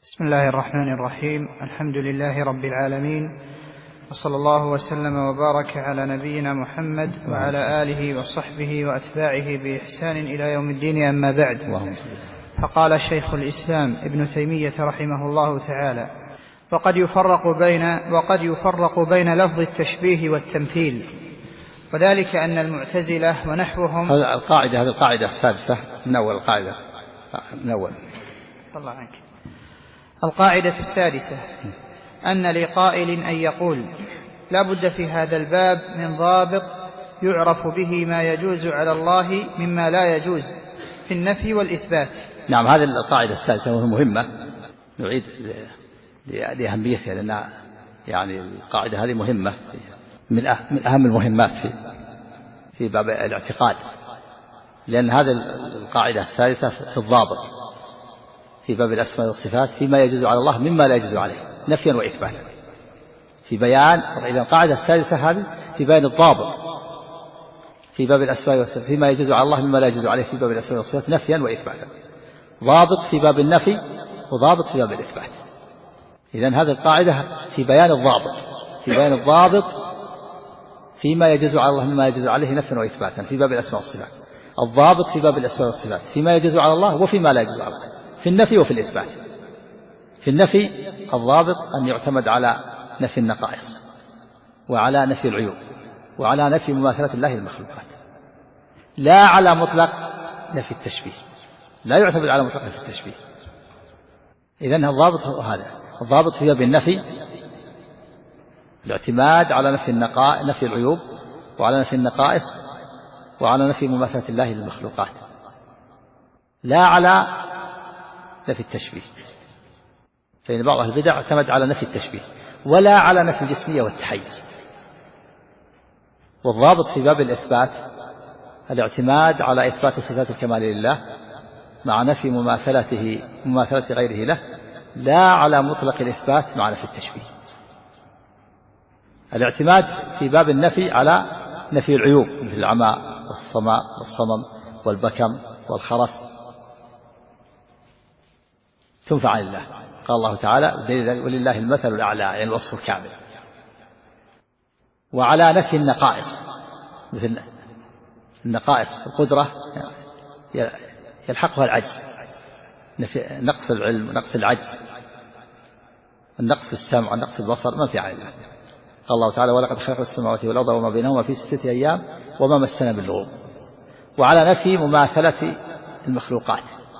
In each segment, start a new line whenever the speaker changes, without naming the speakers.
بسم الله الرحمن الرحيم. الحمد لله رب العالمين، وصلى الله وسلم وبارك على نبينا محمد وعلى آله وصحبه وأتباعه بإحسان إلى يوم الدين، أما بعد. فقال شيخ الإسلام ابن تيمية رحمه الله تعالى: وقد يفرق بين لفظ التشبيه والتمثيل، وذلك أن المعتزلة ونحوهم.
هذه القاعدة السادسة من أول القاعدة من أول.
الله عنك. القاعدة السادسة: أن لقائل أن يقول لا بد في هذا الباب من ضابط يعرف به ما يجوز على الله مما لا يجوز في النفي والإثبات.
نعم، هذه القاعدة السادسة مهمة، نعيد لأهميتها، لأن يعني القاعدة هذه مهمة، من أهم المهمات في باب الاعتقاد، لأن هذه القاعدة السادسة في الضابط في باب الأسماء والصفات فيما يجوز على الله مما لا يجوز عليه نفيا وإثباتا، في بيان. إذا القاعدة السادسة هذه في بيان الضابط في باب الأسماء والصفات فيما يجوز على الله مما لا يجوز عليه في باب الأسماء والصفات نفيا وإثباتا، ضابط في باب النفي وضابط في باب الإثبات. إذن هذه القاعدة في بيان الضابط فيما يجوز على الله مما يجوز عليه نفيا وإثباتا في باب الأسماء والصفات، الضابط في باب الأسماء والصفات فيما يجوز على الله وفيما لا يجوز على الله في النفي وفي الإثبات. في النفي الضابط أن يعتمد على نفي النقائص وعلى نفي العيوب وعلى نفي مماثلة الله للمخلوقات، لا على مطلق نفي التشبيه، لا يعتمد على مطلق نفي التشبيه. إذن الضابط هو هذا، الضابط في باب النفي الاعتماد على نفي العيوب وعلى نفي النقائص وعلى نفي مماثلة الله للمخلوقات، لا على نفي التشبيه، فإن بعض أهل البدع اعتمد على نفي التشبيه ولا على نفي الجسمية والتحيز. والضابط في باب الإثبات الاعتماد على إثبات صفات الكمال لله مع نفي مماثلة غيره له، لا على مطلق الإثبات مع نفي التشبيه. الاعتماد في باب النفي على نفي العيوب مثل العمى والصمم والبكم والخرس تنفع عن الله، قال الله تعالى: ولله المثل الأعلى، يعني الوصف الكامل. وعلى نفي النقائص مثل النقائص القدرة يلحقها العجز، نقص العلم ونقص العجز النقص السمع ونقص البصر منفي عن الله، قال الله تعالى: ولقد خلقنا السماوات والأرض وما بينهما في 6 أيام وما مسنا من لغوب. وعلى نفي مماثلة المخلوقات،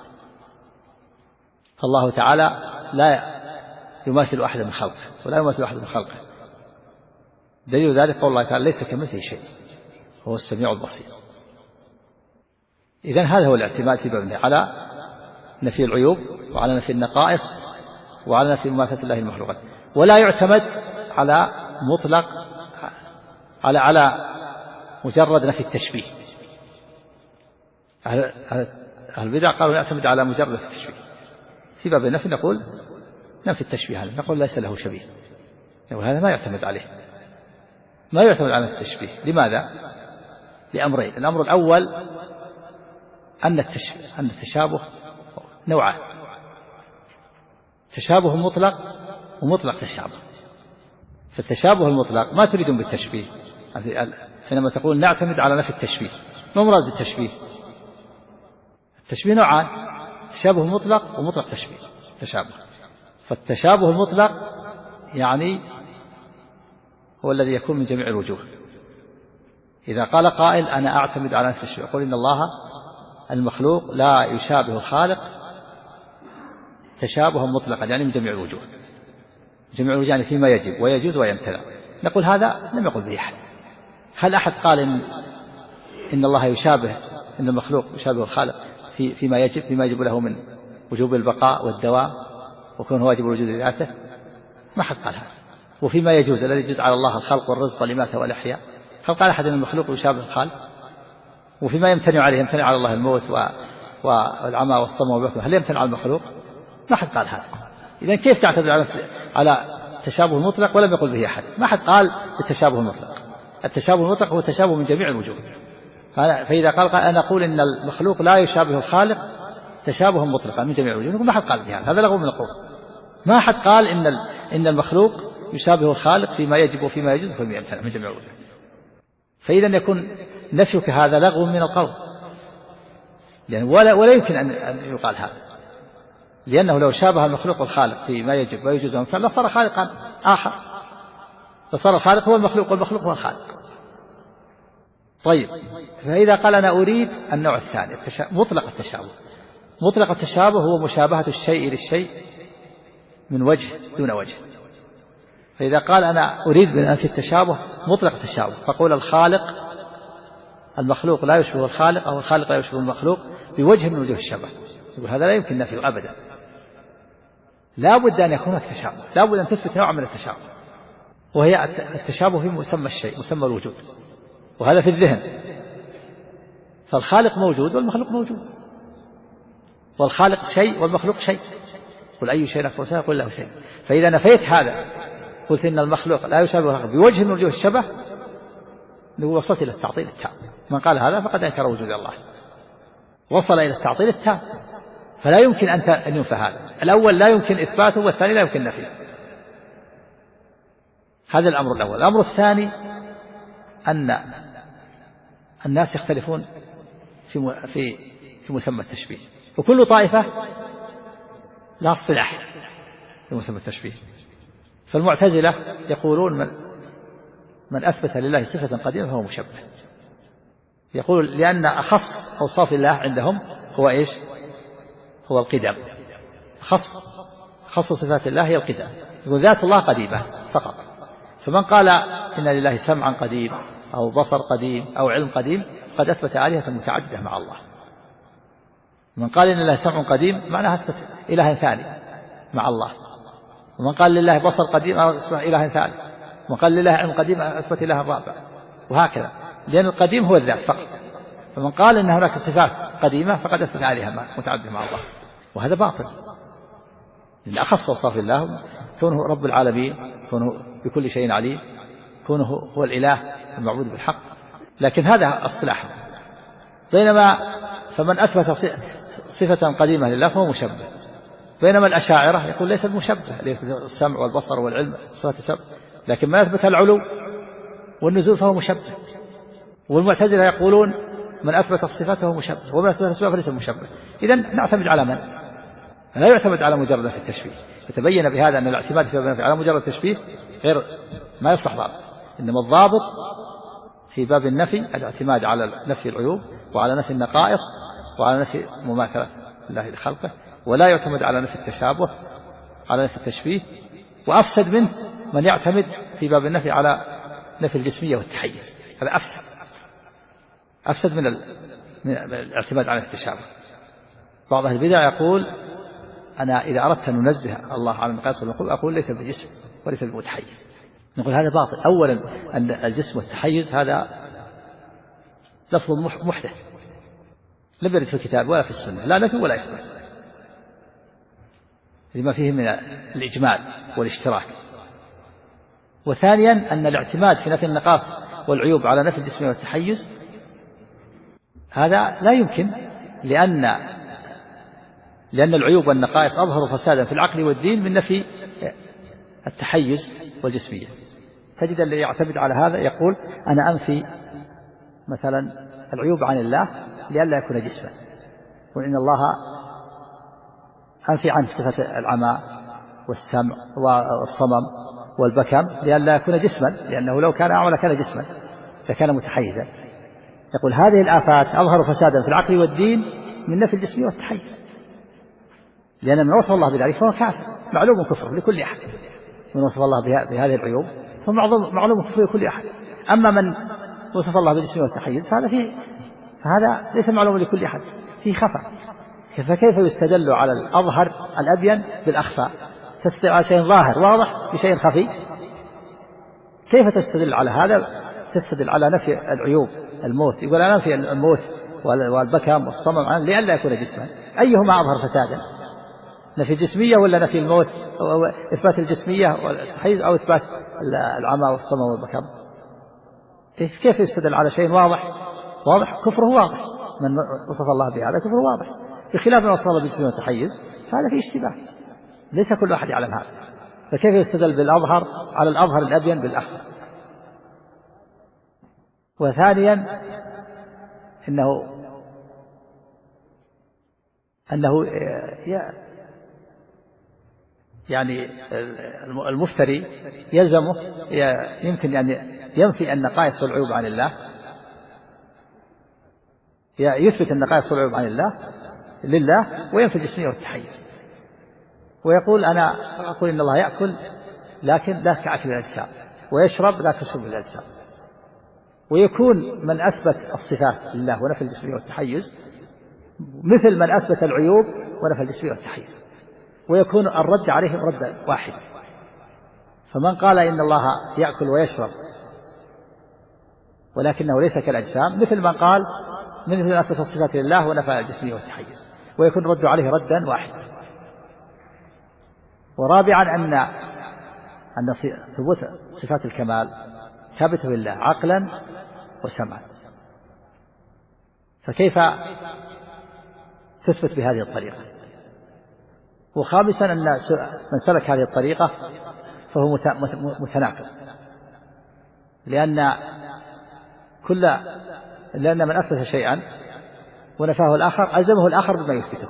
فالله تعالى لا يماثل أحد من خلقه ولا يماثل أحد من خلقه، دليل ذلك قول الله تعالى: ليس كمثله شيء هو السميع البصير. إذن هذا هو الاعتماد في باب على نفي العيوب وعلى نفي النقائص وعلى نفي مماثلة الله المخلوقات، ولا يعتمد على مطلق على مجرد نفي التشبيه. أهل البدع قالوا نعتمد على مجرد نفي التشبيه. في باب النفي نقول نفي التشبيه، هذا نقول ليس له شبيه، نقول هذا ما يعتمد عليه، ما يعتمد على التشبيه. لماذا؟ لأمرين: الأمر الأول أن التشابه نوعان: تشابه مطلق ومطلق تشابه. فالتشابه المطلق ما تريدون بالتشبيه، حينما تقول نعتمد على نفي التشبيه ما مراد بالتشبيه؟ التشبيه نوعان: تشابه مطلق ومطلق تشابه. فالتشابه المطلق يعني هو الذي يكون من جميع الوجوه. إذا قال قائل أنا أعتمد على نفي التشبيه، يقول إن الله المخلوق لا يشابه الخالق تشابها مطلقا، يعني من جميع الوجوه، يعني فيما يجب ويجوز ويمتنع. نقول هذا لم يقل به أحد. هل أحد قال إن الله إن المخلوق يشابه الخالق فيما يجب له من وجوب البقاء والدوام وكون هو واجب الوجود لذاته؟ ما حد قال هذا. وفيما يجوز الذي يجوز على الله الخلق والرزق والإماتة والإحياء، هل قال أحد أن المخلوق يشابه الخالق؟ وفيما يمتنع على الله الموت والعمى والصم والبكم، هل يمتنع على المخلوق؟ ما حد قال هذا. إذن كيف تعتمد على تشابه المطلق ولم يقل به أحد؟ ما حد قال بالتشابه المطلق. التشابه المطلق هو تشابه من جميع الوجوه. فإذا قال أنا أقول إن المخلوق لا يشابه الخالق تشابه مطلقا من جميع الوجوه، ما حد قال بهذا، هذا لغو من القول. ما حد قال إن المخلوق يشابه الخالق فيما يجب وفيما يجوز وفيما يمتنع من جميع الوجوه. فإذا يكون نفيك هذا لغو من القول، يعني ولا يمكن أن يقال هذا، لأنه لو شابه المخلوق الخالق فيما يجب ويجوز ويمتنع لصار خالقا آخر، فصار الخالق هو المخلوق والمخلوق هو الخالق. طيب، فإذا قال أنا أريد النوع الثاني مطلق التشابه. مطلق التشابه هو مشابهة الشيء للشيء من وجه دون وجه. فإذا قال أنا أريد بأنفي التشابه مطلق التشابه، فقول الخالق المخلوق لا يشبه الخالق أو الخالق لا يشبه المخلوق بوجه من وجوه الشبه، يقول هذا لا يمكن نفيه أبدا، لا بد أن يكون التشابه، لا بد أن تثبت نوع من التشابه، وهي التشابه في مسمى الشيء، مسمى الوجود، وهذا في الذهن. فالخالق موجود والمخلوق موجود، والخالق شيء والمخلوق شيء، قل أي شيء أكبر شيء قل له شيء. فإذا نفيت هذا قلت إن المخلوق لا يشابه الخالق بوجه من وجوه الشبه، وصلت إلى التعطيل التام. من قال هذا فقد أنكر وجود الله، وصل إلى التعطيل التام، فلا يمكن أن ينفى هذا. الأول لا يمكن إثباته والثاني لا يمكن نفيه. هذا الأمر الأول. الأمر الثاني أن الناس يختلفون في مسمى التشبيه، وكل طائفة لا اصطلاح في مسمى التشبيه. فالمعتزلة يقولون من أثبت لله صفة قديمة فهو مشبه، يقول لأن أخص أوصاف الله عندهم هو إيش؟ هو القدم. خص صفات الله هي القدم، يقول ذات الله قديمة فقط. فمن قال إن لله سمعا قديم أو بصر قديم أو علم قديم قد أثبت آلهة متعددة مع الله. من قال إن لله سمع قديم معناها أثبت إله ثاني مع الله، ومن قال لله بصر قديم أثبت إله ثالث، ومن قال لله علم قديم أثبت إله رابع، وهكذا، لأن القديم هو الذات فقط. فمن قال إن هناك صفات قديمة فقد أثبت آلهة متعددة مع الله، وهذا باطل، لأن أخص أوصاف الله كونه رب العالمين، كونه بكل شيء عليم، كونه هو الإله المعبود بالحق، لكن هذا اصطلاح. بينما فمن أثبت صفة قديمة لله فهو مشبه، بينما الأشاعرة يقول ليس المشبه السمع والبصر والعلم صفات السبع، لكن ما يثبت العلو والنزول فهو مشبه. والمعتزلة يقولون من أثبت الصفات فهو مشبه، ومن أثبت الأسباب فليس مشبه. إذن نعتمد على من؟ لا يعتمد على مجرد في التشبيه. فتبين بهذا أن الاعتماد في باب على مجرد التشبيه غير ما يصلح ضابط، إنما الضابط في باب النفي الاعتماد على نفي العيوب وعلى نفي النقائص وعلى نفي مماثلة الله لخلقه، ولا يعتمد على نفي التشابه على نفي التشبيه. وأفسد منه من يعتمد في باب النفي على نفي الجسمية والتحيز، هذا أفسد من الاعتماد على التشابه. بعض أهل البدع يقول أنا إذا أردت أن ننزه الله عن النقائص والمخلوق أقول ليس بالجسم وليس بالمتحيز. نقول هذا باطل. أولا أن الجسم والتحيز هذا لفظ محدث لم يرد في الكتاب ولا في السنة، لا نفي ولا إثبات، لما فيه من الإجمال والاشتراك. وثانيا أن الاعتماد في نفي النقائص والعيوب على نفي الجسم والتحيز هذا لا يمكن، لأن العيوب والنقائص أظهر فسادا في العقل والدين من نفي التحيز والجسمية. تجد اللي يعتمد على هذا يقول أنا أنفي مثلا العيوب عن الله لئلا يكون جسما، وإن الله أنفي عنه صفة العمى والسمع والصمم والبكم لئلا يكون جسما، لأنه لو كان أعمى لكان جسما لكان متحيزا. يقول هذه الآفات أظهر فسادا في العقل والدين من نفي الجسمية والتحيز، لأن من وصف الله بذلك فهو كافر معلوم كفره لكل أحد. من وصف الله بهذه العيوب فهو معلوم كفره لكل أحد. أما من وصف الله بالجسمية والتحيز فهذا ليس معلوم لكل أحد، فيه خفى. فكيف يستدل على الأظهر الأبين بالأخفى؟ تستدل على شيء ظاهر واضح بشيء خفي؟ كيف تستدل على هذا؟ تستدل على نفي العيوب، الموت، يقول أنا نفي الموت والبكم والصمم لئلا يكون جسما، أيهما أظهر فسادا؟ نفي الجسمية ولا نفي الموت؟ أو إثبات الجسمية والتحيز أو إثبات العمى والصمم والبكم؟ كيف يستدل على شيء واضح كفره واضح؟ من وصف الله بهذا كفره واضح، بخلاف من وصف الله بالجسمية والتحيز هذا فيه اشتباه. ليس كل واحد يعلم هذا، فكيف يستدل بالأظهر على الأظهر الأبين بالأخفى؟ وثانيا أنه يعني المفتري يلزمه يمكن أن ينفي النقائص والعيوب عن الله، يثبت النقائص والعيوب عن الله لله، وينفي الجسمية والتحيز، ويقول أنا أقول إن الله يأكل لكن لا كأكل الأجسام، ويشرب لا كشرب الأجسام. ويكون من أثبت الصفات لله ونفى الجسمية والتحيز مثل من أثبت العيوب ونفى الجسمية والتحيز، ويكون الرد عليهم ردا واحد. فمن قال إن الله يأكل ويشرب ولكنه ليس كالأجسام مثل من قال من أثبت الصفات لله ونفى الجسمية والتحيز، ويكون الرد عليه ردا واحدا. ورابعا أن ثبوت صفات الكمال ثابته لله عقلا وسمعا، فكيف تثبت بهذه الطريقة؟ وخامسا أن من سلك هذه الطريقة فهو متناقض، لأن من أثبت شيئا ونفاه الآخر ألزمه الآخر بما يثبته.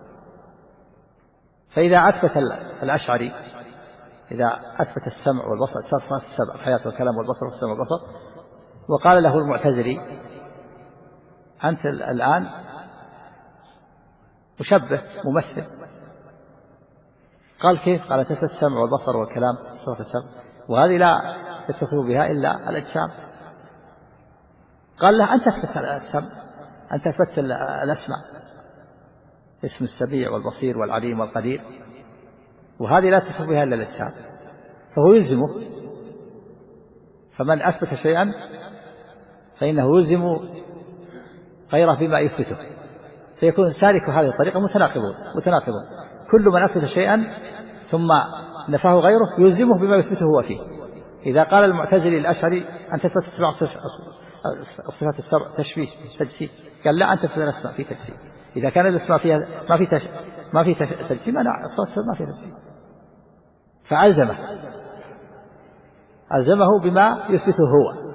فإذا أثبت الأشعري إذا أثبت السمع والبصر، صفات السبع، الحياة والكلام والبصر والسمع والبصر، وقال له المعتزلي أنت الآن مشبه ممثل، قال كيف؟ قال تثبت السمع والبصر والكلام صفات السبع، وهذه لا يتصف بها إلا الأجسام. قال له أنت أثبت السمع، أنت أثبت الأسماء، اسم السميع والبصير والعليم والقدير، وهذه لا تصف بها إلا الأجسام، فهو يلزمه. فمن أثبت شيئا فإنه يلزم غيره بما يثبته، فيكون سالك هذه الطريقة متناقضون. كل من أثبت شيئا ثم نفاه غيره يلزمه بما يثبته هو فيه. إذا قال المعتزلي الأشعري أن تثبت الصفات السبع تشبيه تجسيم، قال لا أنت تثبت الأسماء في تجسيم. إذا كان الأسماء فيها ما في تجسيم، أنا الصفات ما في تجسيم، فألزمه بما يثبته هو.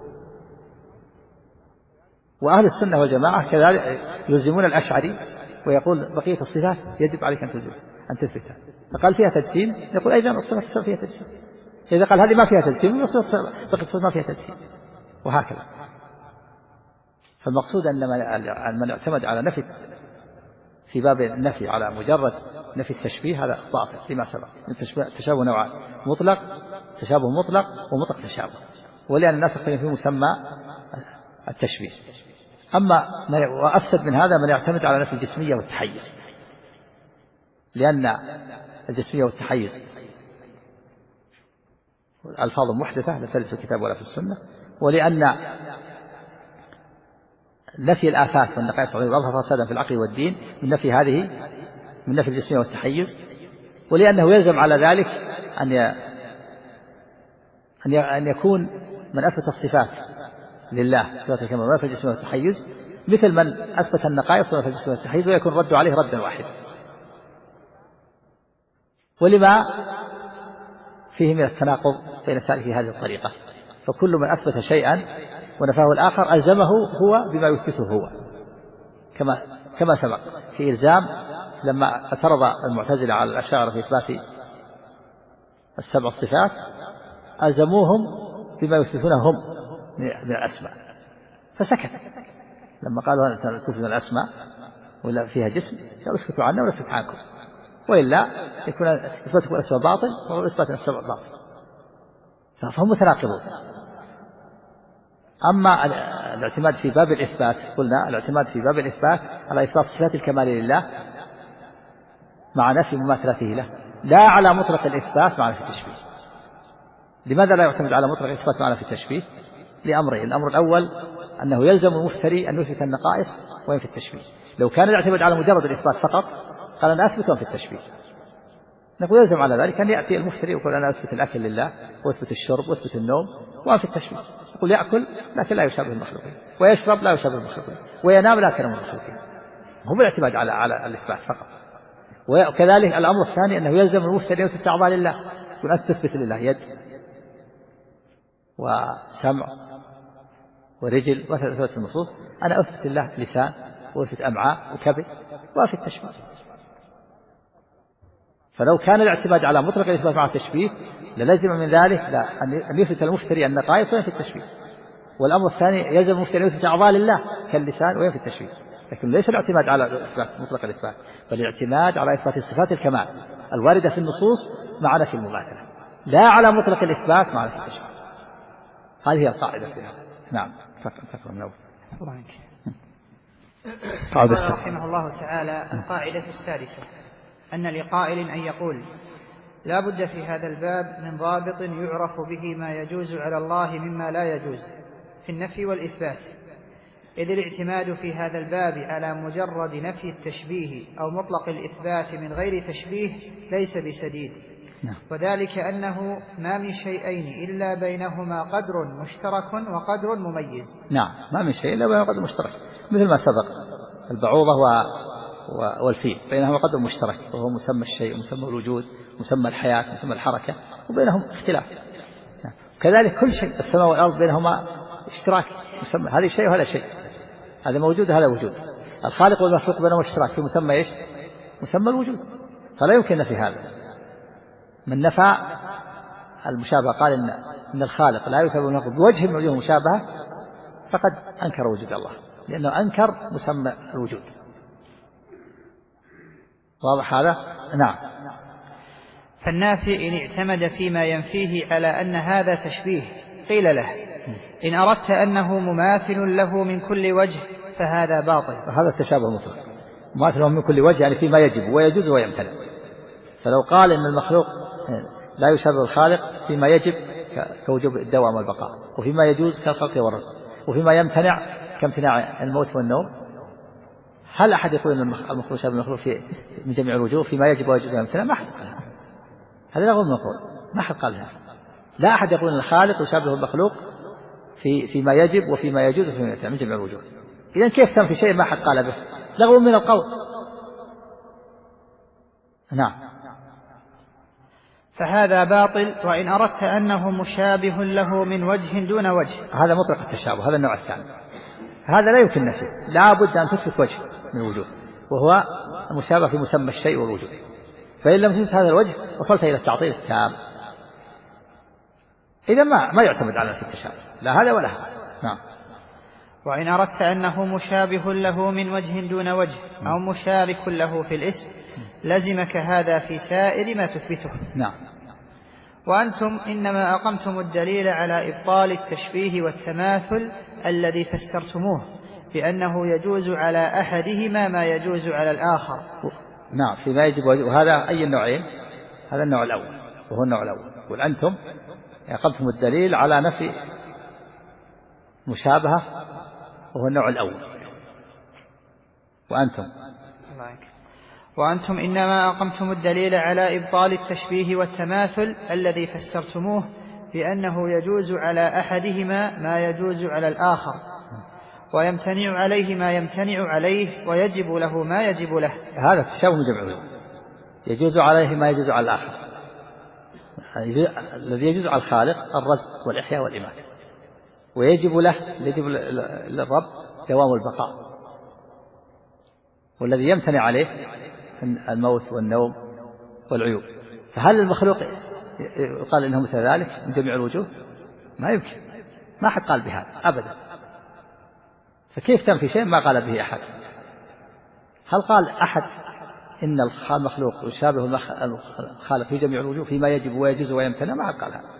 وأهل السنة والجماعة كذلك يلزمون الأشعري، ويقول بقية الصفات يجب عليك أن تثبتها. فقال فيها تجسيم، يقول أيضا الصفات السبع فيها تجسيم. إذا قال هذه ما فيها تجسيم، بقية الصفات ما فيها تجسيم، وهكذا. فالمقصود أن من اعتمد على نفي في باب النفي على مجرد نفي التشبيه هذا باطل لما سبق. التشابه نوعان، تشابه مطلق ومطلق تشابه، ولأن الناس يختلفون في مسمى التشبيه. أما وأفسد من هذا من يعتمد على نفي الجسمية والتحيز، لأن الجسمية والتحيز ألفاظ محدثة لا ترد في الكتاب ولا في السنة، ولأن نفي الآفات والنقائص والأظهر فسادا في العقل والدين من نفي الجسمية والتحيز، ولأنه يلزم على ذلك أن يكون من أثبت الصفات لله صفات الكمال ونفى الجسمية والتحيز مثل من أثبت النقائص ونفى الجسمية والتحيز، ويكون رد عليه ردا واحدا. ولما فيه من التناقض بين سالك هذه الطريقة، فكل من أثبت شيئا ونفاه الآخر ألزمه هو بما يثبته هو، كما سبق في إلزام لما اعترض المعتزلة على الأشاعرة في إثبات السبع الصفات، ألزموهم بما يثبتونه هم من الأسماء، فسكت لما قالوا أنت تثبت الأسماء ولا فيها جسم، قالوا اسكتوا عنا ولا اسكت عنكم، وإلا يكون إثباتكم الأسماء باطل وإثبات السبع باطل، فهم متناقضون. أما الاعتماد في باب الإثبات، قلنا الاعتماد في باب الإثبات على إثبات صفات الكمال لله مع نفي مماثلته له، لا على مطلق الإثبات مع نفي التشبيه. لماذا لا يعتمد على مطلق الإثبات مع نفي التشبيه؟ لأمرين: الأمر الأول أنه يلزم المفتري أن يثبت النقائص وينفي التشبيه. لو كان يعتمد على مجرد الإثبات فقط قال أنا أثبت وأنفي التشبيه، نقول يلزم على ذلك أن يأتي المفتري ويقول أنا أثبت الأكل لله وأثبت الشرب وأثبت النوم وأنفي التشبيه. يقول يأكل لكن لا يشابه المخلوقين، ويشرب لا يشابه المخلوقين، وينام لا كلام المخلوقين. هو بالاعتماد على الإثبات فقط. وكذلك الأمر الثاني أنه يلزم المفتري أن يثبت أعضاء لله، يقول أنت تثبت لله يد وسمع ورجل وثلاث النصوص، أنا أثبت لله لسان وأثبت أمعاء وكبد وأثبت تشبيه. فلو كان الاعتماد على مطلق الإثبات مع التشبيه للزم من ذلك أن يثبت المفتري النقائص وينفي التشبيه. والأمر الثاني يلزم المفتري أن يثبت أعضاء لله كاللسان وينفي التشبيه. لكن ليس الاعتماد على إثبات مطلق الإثبات، بل الاعتماد على إثبات صفات الكمال الواردة في النصوص مع نفي المماثلة، لا على مطلق الإثبات مع نفي التشبيه. هذه هي القاعدة فيها. نعم. تقرأ النووي.
قال رحمه الله تعالى: القاعدة السادسة أن لقائل أن يقول: لا بد في هذا الباب من ضابط يعرف به ما يجوز على الله مما لا يجوز في النفي والإثبات، إذ الاعتماد في هذا الباب على مجرد نفي التشبيه أو مطلق الإثبات من غير تشبيه ليس بسديد، وذلك أنه ما من شيئين إلا بينهما قدر مشترك وقدر مميز.
نعم، ما من شيء إلا بينهما قدر مشترك، مثل ما سبق البعوضة والفيل بينهما قدر مشترك، وهو مسمى الشيء ومسمى الوجود ومسمى الحياة ومسمى الحركة، وبينهم اختلاف. كذلك كل شيء السماء والأرض بينهما اشتراك، مسمى هذا شيء وهذا شيء، هذا موجود وهذا وجود. الخالق والمخلوق بينهما اشتراك في مسمى ايش؟ مسمى الوجود، فلا يمكن في هذا. من نفى المشابهة قال إن الخالق لا يشابه المخلوق بوجه من وجوه المشابهة فقد أنكر وجود الله، لأنه أنكر مسمى الوجود. واضح هذا؟ نعم.
فالنافي إن اعتمد فيما ينفيه على أن هذا تشبيه قيل له: إن أردت أنه مماثل له من كل وجه فهذا باطل.
هذا التشابه المطلق، مماثل له من كل وجه يعني فيما يجب ويجوز ويمتنع. فلو قال إن المخلوق لا يشابه الخالق فيما يجب كوجوب الدوام والبقاء، وفيما يجوز كالخلق والرزق، وفيما يمتنع كامتناع الموت والنوم، هل أحد يقول أن المخلوق يشابه المخلوق من جميع الوجوه فيما يجب ويجوز ويمتنع؟ ما أحد قال هذا، لا غير مقول، ما أحد قال هذا. لا أحد يقول أن الخالق يشابه المخلوق فيما يجب وفيما يجوز وفيما يمتنع من جميع الوجوه. إذن كيف تنفي شيء ما أحد قال به؟ لغو من القول. نعم.
فهذا باطل وإن أردت أنه مشابه له من وجه دون وجه.
هذا مطلق التشابه، هذا النوع الثاني، هذا لا يمكن نفيه، لا بد أن تثبت وجه من الوجوه، وهو المشابه في مسمى الشيء والوجود. فإن لم تثبت هذا الوجه وصلت إلى التعطيل التام، إذا ما يعتمد على نفس التشابه، لا هذا ولا هذا. نعم.
وإن أردت أنه مشابه له من وجه دون وجه أو مشارك له في الاسم لزمك هذا في سائر ما تثبته.
نعم.
وأنتم إنما أقمتم الدليل على إبطال التشبيه والتماثل الذي فسرتموه بأنه يجوز على أحدهما ما يجوز على الآخر.
نعم، فيما يجب، وهذا أي النوعين؟ هذا النوع الأول، وهو النوع الأول. وأنتم أقمتم الدليل على نفي مشابهة، وهو النوع الأول.
وأنتم إنما أقمتم الدليل على إبطال التشبيه والتماثل الذي فسرتموه بأنه يجوز على أحدهما ما يجوز على الآخر، ويمتنع عليه ما يمتنع عليه، ويجب له ما يجب له.
هذا التشابه جمعي، يجوز عليه ما يجوز على الآخر. الذي يجوز على الخالق الرزق والإحياء والإماتة، ويجب له للرب دوام البقاء، والذي يمتنع عليه الموت والنوم والعيوب. فهل المخلوق يقال إنه مثل ذلك من جميع الوجوه؟ ما يمكن، ما أحد قال بهذا أبدا. فكيف تنفي شيء ما قال به أحد؟ هل قال أحد إن المخلوق يشابه الخالق في جميع الوجوه فيما يجب ويجوز ويمتنع؟ ما أحد قال هذا.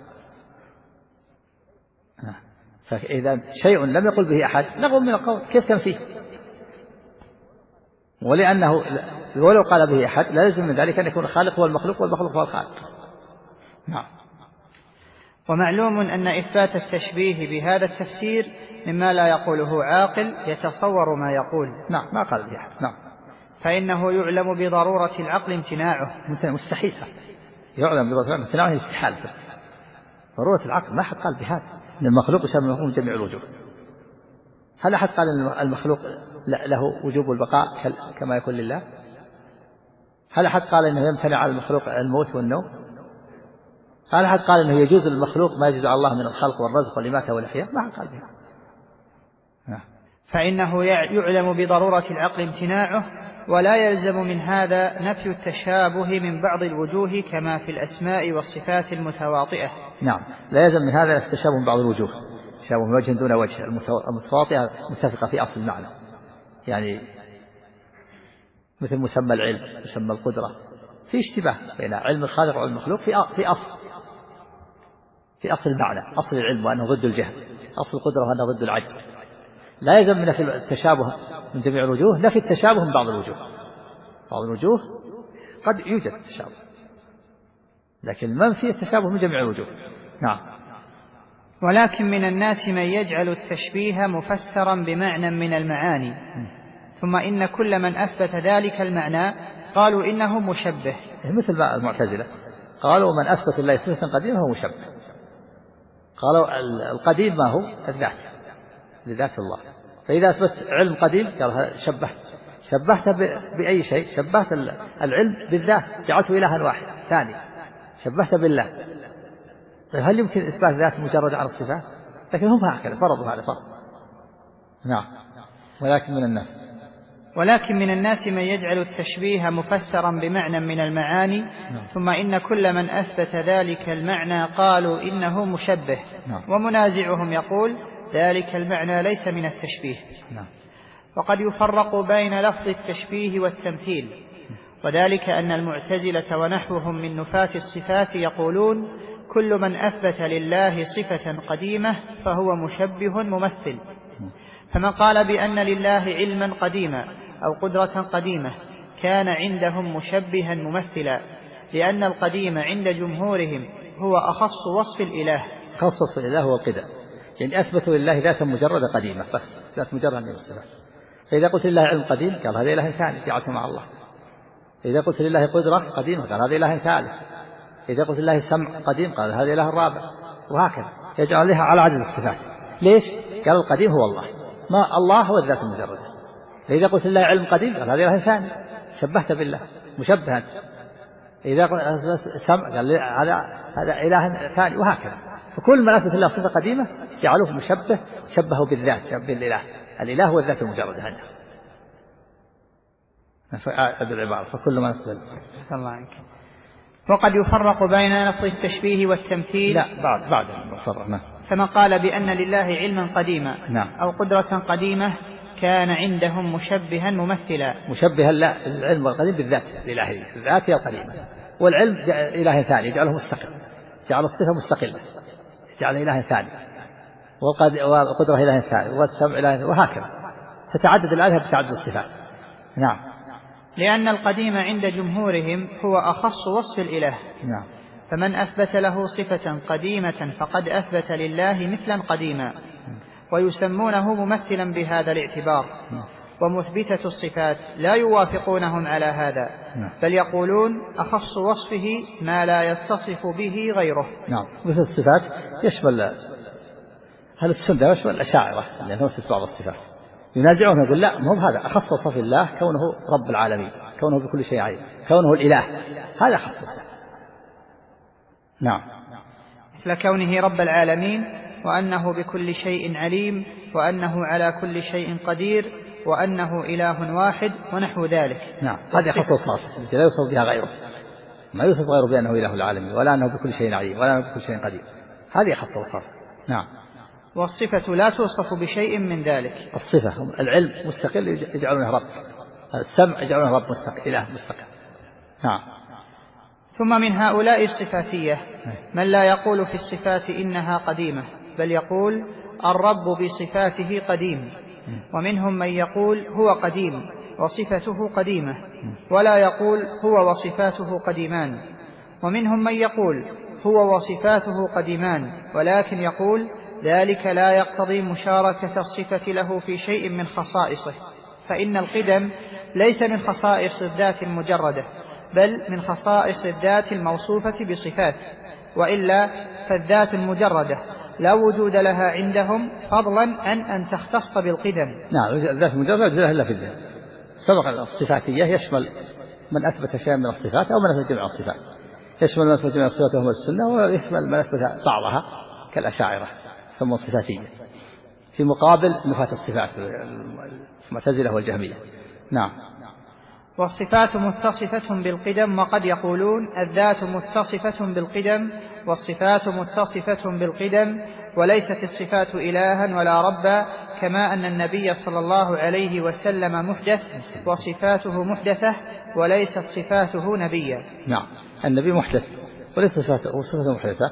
فإذا شيء لم يقل به أحد لغو من القول، كيف تنفيه؟ ولأنه ولو قال به أحد لا يلزم من ذلك أن يكون الخالق هو المخلوق والمخلوق هو الخالق. نعم.
ومعلوم أن إثبات التشبيه بهذا التفسير مما لا يقوله عاقل يتصور ما يقول.
نعم، ما قال به أحد. نعم.
فإنه يعلم بضرورة العقل امتناعه.
مستحيل يعلم بضرورة العقل امتناعه، استحالة. ضرورة العقل ما أحد قال بهذا، أن المخلوق يشابه المخلوق من جميع الوجوه. هل أحد قال أن المخلوق له وجوب البقاء كما يكون لله؟ هل أحد قال إنه يمتنع على المخلوق الموت والنوم؟ هل أحد قال إنه يجوز للمخلوق ما يجوز على الله من الخلق والرزق والإماتة والإحياء؟ ما حد قال بها.
فإنه يعلم بضرورة العقل امتناعه، ولا يلزم من هذا نفي التشابه من بعض الوجوه كما في الأسماء والصفات المتواطئة.
نعم، لا يلزم من هذا التشابه من بعض الوجوه، تشابه من وجه دون وجه، المتواطئة متفقة في أصل المعنى، يعني مثل مسمى العلم، مسمى القدرة، في اشتباه بين علم الخالق وعلم المخلوق في أصل المعنى، أصل العلم وأنه ضد الجهل، أصل القدرة وأنه ضد العجز. لا يلزم من نفي التشابه من جميع الوجوه، نفي التشابه من بعض الوجوه. بعض الوجوه قد يوجد تشابه، لكن ما فيه التشابه من جميع الوجوه. نعم.
ولكن من الناس من يجعل التشبيه مفسرا بمعنى من المعاني، ثم إن كل من أثبت ذلك المعنى قالوا إنه مشبه،
مثل المعتزلة قالوا من أثبت الله صفة قديمة هو مشبه. قالوا القديم ما هو؟ الذات، لذات الله. فإذا أثبت علم قديم قال شبهته بأي شيء؟ شبهت العلم بالذات، جعلته إلها واحد ثاني، شبهته بالله. طيب هل يمكن إثبات ذات مجرد عن الصفات؟ لكن هم هكذا فرضوا هذا فرض. نعم.
ولكن من الناس من يجعل التشبيه مفسرا بمعنى من المعاني، ثم إن كل من أثبت ذلك المعنى قالوا إنه مشبه، ومنازعهم يقول ذلك المعنى ليس من التشبيه. وقد يفرق بين لفظ التشبيه والتمثيل، وذلك أن المعتزلة ونحوهم من نفاة الصفات يقولون كل من أثبت لله صفة قديمة فهو مشبه ممثل. فمن قال بأن لله علما قديما أو قدرة قديمة كان عندهم مشبها ممثلا، لأن القديم عند جمهورهم هو أخص وصف الإله.
خص وصف الإله هو القدم، يعني أثبتوا لله ذاتا مجردة قديمة، بس ذات مجردة من الصفات. فإذا قلت لله علم قديم قال هذا إله ثاني جعلته مع الله. إذا قلت لله قدرة قديمة قال هذا إله ثالث. إذا قلت لله سمع قديم قال هذا إله الرابع، وهكذا يجعل لها على عدد الصفات. ليش؟ قال القديم هو الله، ما الله هو الذات المجردة. فإذا قلت لله علم قديم قال هذا إله ثاني، شبهت بالله مشبها. إذا قلت سمع قال هذا إله ثاني، وهكذا. فكل من أثبت الله صفة قديمة جعلوه مشبه، شبهه بالذات، شبه بالإله. الإله هو الذات المجردة عنده. فكل ما أثبت
الله عنك. وقد يفرق بين لفظ التشبيه والتمثيل.
لا بعد فرقنا.
فمن قال بأن لله علما قديما أو قدرة قديمة كان عندهم مشبها ممثلا.
مشبها لا، العلم القديم بالذات الإلهية، الذات هي القديمة، والعلم إله ثاني يجعله مستقل، جعل الصفة مستقلة، جعل إله ثاني، والقدرة إله ثاني، والسمع إله، وهكذا تتعدد الآلهة بتعدد الصفات. نعم.
لأن القديم عند جمهورهم هو أخص وصف الإله.
نعم.
فمن أثبت له صفة قديمة فقد أثبت لله مثلا قديما، ويسمونه ممثلا بهذا الاعتبار. ومثبتة الصفات لا يوافقونهم على هذا، بل يقولون أخص وصفه ما لا يتصف به غيره.
نعم. مثل الصفات يشمل هل السنة يشمل الأشاعرة لأنه يثبت بعض الصفات، ينازعون يقول لا، مو هذا أخص وصف الله كونه رب العالمين، كونه بكل شيء عليم، كونه الإله، هذا أخص وصف. نعم.
مثل كونه رب العالمين، وأنه بكل شيء عليم، وأنه على كل شيء قدير، وأنه إله واحد، ونحو ذلك.
نعم. هذه أخص وصف لا يوصف بها غيره، ما يوصف غيره بأنه إله العالمين، ولا أنه بكل شيء عليم، ولا أنه بكل شيء قدير. هذه أخص وصف. نعم.
والصفة لا توصف بشيء من ذلك.
الصفة العلم مستقل يجعلونه رب، السمع يجعلونه رب مستقل، إله مستقل. نعم.
ثم من هؤلاء الصفاتية من لا يقول في الصفات إنها قديمة، بل يقول الرب بصفاته قديم. ومنهم من يقول هو قديم وصفته قديمة، ولا يقول هو وصفاته قديمان. ومنهم من يقول هو وصفاته قديمان، ولكن يقول ذلك لا يقتضي مشاركة الصفة له في شيء من خصائصه، فإن القدم ليس من خصائص الذات المجردة، بل من خصائص الذات الموصوفة بصفات، وإلا فالذات المجردة لا وجود لها عندهم فضلا عن أن تختص بالقدم.
نعم. الذات المجردة لا إلا في الذات. سبق الصفاتية يشمل من أثبت شيئا من الصفات أو من أثبت جميع الصفات، يشمل من أثبت جميع الصفات وهم السنة، ويشمل من أثبت بعضها كالأشاعرة يسمون صفاتية، في مقابل نفاة الصفات المعتزلة والجهمية. نعم.
والصفات متصفة بالقدم، وقد يقولون الذات متصفة بالقدم والصفات متصفة بالقدم، وليست الصفات إلها ولا ربا، كما أن النبي صلى الله عليه وسلم محدث وصفاته محدثة وليست صفاته نبيا.
نعم، النبي محدث وليس صفاته محدثة،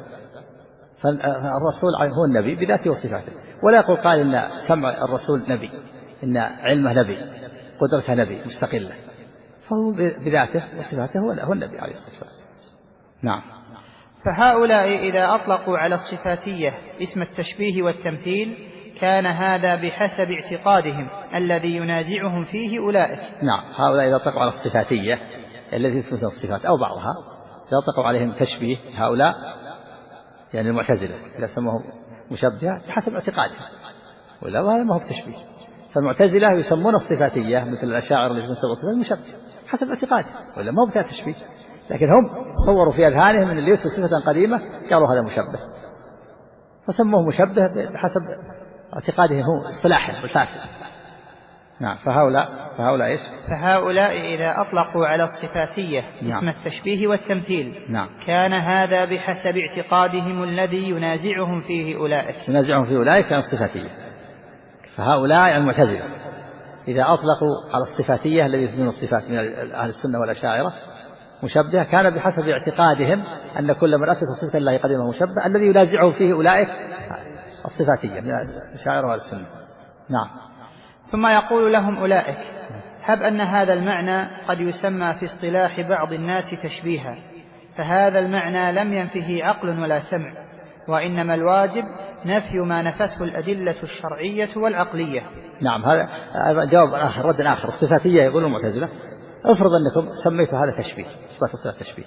فالرسول هو النبي بذاته وصفاته، ولا يقول قال إن سمع الرسول نبي، إن علمه نبي، قدرته نبي مستقلة، فهو بذاته وصفاته هو النبي عليه الصلاة والسلام. نعم.
فهؤلاء إذا أطلقوا على الصفاتية اسم التشبيه والتمثيل كان هذا بحسب اعتقادهم الذي ينازعهم فيه أولئك.
نعم، هؤلاء إذا أطلقوا على الصفاتية التي تثبت الصفات أو بعضها، إذا أطلقوا عليهم تشبيه، هؤلاء يعني المعتزلة إذا سموهم مشبهة بحسب اعتقادهم، ولا هذا ما هو تشبيه. فالمعتزلة يسمون الصفاتية مثل الأشاعرة اللي يسمون الصفات مشبهة حسب اعتقادهم، ولا ما هو بتاع تشبيه، لكن هم صوروا في أذهانهم من اللي يثبت صفة قديمة قالوا هذا مشبه، فسموه مشبه بحسب اعتقادهم هو اصطلاحهم الفاسد. نعم. فهؤلاء إيش؟
فهؤلاء إذا أطلقوا على الصفاتية اسم التشبيه والتمثيل كان هذا بحسب اعتقادهم الذي ينازعهم فيه أولئك
كانت الصفاتية. فهؤلاء المعتزلة إذا أطلقوا على الصفاتية الذي يثبتون الصفات من أهل السنة والأشاعرة مشبهة كان بحسب اعتقادهم أن كل من أثبت صفة الله قديمة مشبه، الذي ينازعهم فيه أولئك الصفاتية من الأشاعرة والسنة. نعم.
ثم يقول لهم أولئك هب أن هذا المعنى قد يسمى في اصطلاح بعض الناس تشبيها، فهذا المعنى لم ينفه عقل ولا سمع، وإنما الواجب نفي ما نفته الأدلة الشرعية والعقلية.
نعم، هذا جواب آخر، رد آخر. الصفاتية يقول المعتزلة افرض أنكم سميتوا هذا تشبيه، إثبات الصفات تشبيه،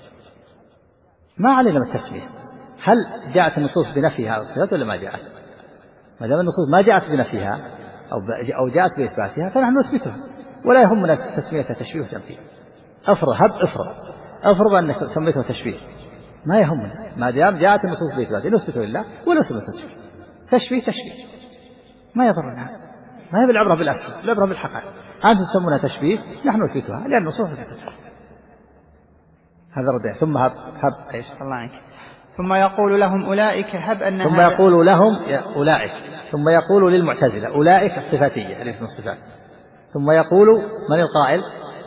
ما علينا من التسمية، هل جاءت النصوص بنفي هذه الصفات ولا ما جاءت؟ ما دام النصوص ما جاءت بنفيها أو جاءت بإثباتها فنحن نثبتها، ولا يهمنا تسميتها تشبيه وتمثيل. افرض أنك سميته تشبيه، ما يهمنا ما دام جاءت النصوص بإثباته نثبته لله ولا سميته تشبيه ما يضرنا، ما هي بالعبرة بالأسفل، العبرة بالحقائق. أنتم تسمونها تشبيه، نحن نثبتها لأن النصوص تثبتها. هذا رد. ثم هب إيش؟
الله عنك. ثم يقول لهم أولئك هب أن
ثم يقول لهم أولئك، ثم يقول للمعتزلة أولئك الصفاتية الاسم الصفات، ثم يقول من القائل؟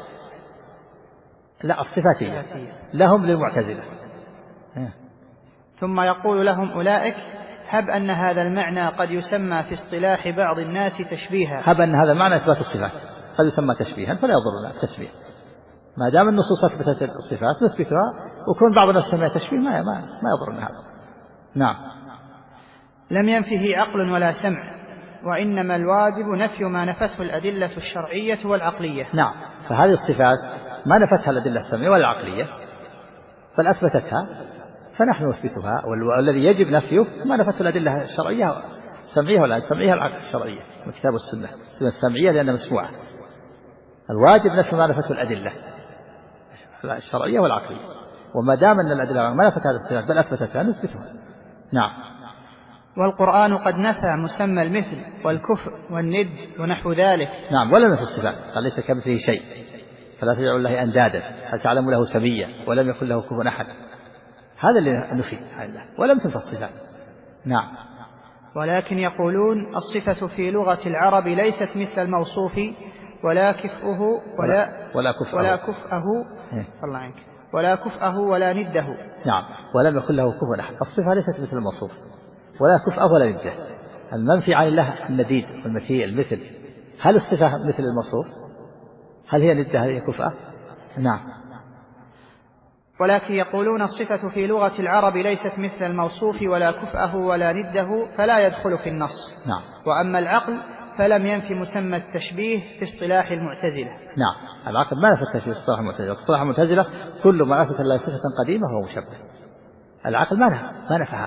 لا، الصفاتية لهم للمعتزلة.
ثم يقول لهم أولئك هب أن هذا المعنى قد يسمى في اصطلاح بعض الناس تشبيها،
هب أن هذا المعنى إثبات الصفات قد يسمى تشبيها فلا يضرنا التشبيه، ما دام النصوص أثبتت الصفات نثبتها، وكون بعض الناس سمى تشبيه ما يضرنا هذا. نعم.
لم ينفه عقل ولا سمع، وإنما الواجب نفي ما نفته الأدلة الشرعية والعقلية.
نعم، فهذه الصفات ما نفتها الأدلة السمعية ولا العقلية بل أثبتتها، فنحن نثبتها، والذي يجب نفيه ما نفته الأدلة الشرعية السمعية ولا السمعية العقل الشرعية من الكتاب والسنة. السنة السمعية لأنها مسموعة، الواجب نفي ما نفته الأدلة الشرعية والعقلية، وما دام أن الأدلة ما نفت هذه الصفات بل أثبتتها نثبتها. نعم.
والقرآن قد نفى مسمى المثل والكفر والند ونحو ذلك.
نعم، ولا نفى الصفات، قال ليس كمثله شيء فلا تجعلوا الله أندادا هل تعلموا له سميا ولم يكن له كفوا أحد، هذا اللي نفي ولم تنفى الصفات. نعم.
ولكن يقولون الصفة في لغة العرب ليست مثل الموصوف ولا كفؤه ولا كفؤه ولا نده.
نعم، ولم يكن له كفوا أحد. الصفة ليست مثل الموصوف ولا كفؤه ولا نده. المنفي عن الله النديد والمثيل المثل، هل الصفة مثل الموصوف؟ هل هي نده؟ هل هي كفؤه؟ نعم.
ولكن يقولون الصفة في لغة العرب ليست مثل الموصوف ولا كفؤه ولا نده فلا يدخل في النص.
نعم.
وأما العقل فلم ينفي مسمى التشبيه في اصطلاح المعتزلة.
نعم، العقل ما نفى التشبيه في اصطلاح المعتزلة. اصطلاح المعتزلة كل ما أثبت الله صفة قديمة هو مشبه. العقل ما نفى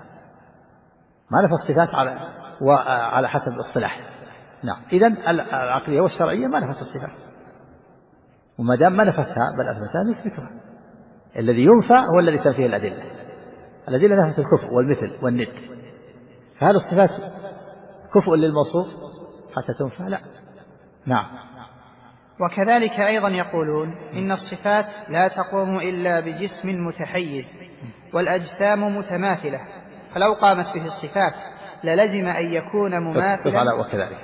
الصفات على حسب الاصطلاح. نعم، إذن العقلية والشرعية ما نفت الصفات. وما دام ما نفتها بل أثبتها نثبتها. الذي ينفى هو الذي تنفيه الأدلة. الأدلة نفت الكفء والمثل والند، فهل الصفات كفء للموصوف حتى تنفى؟ لا. نعم.
وكذلك أيضا يقولون إن الصفات لا تقوم إلا بجسم متحيز والأجسام متماثلة، فلو قامت به الصفات للزم أن يكون مماثلا.
وكذلك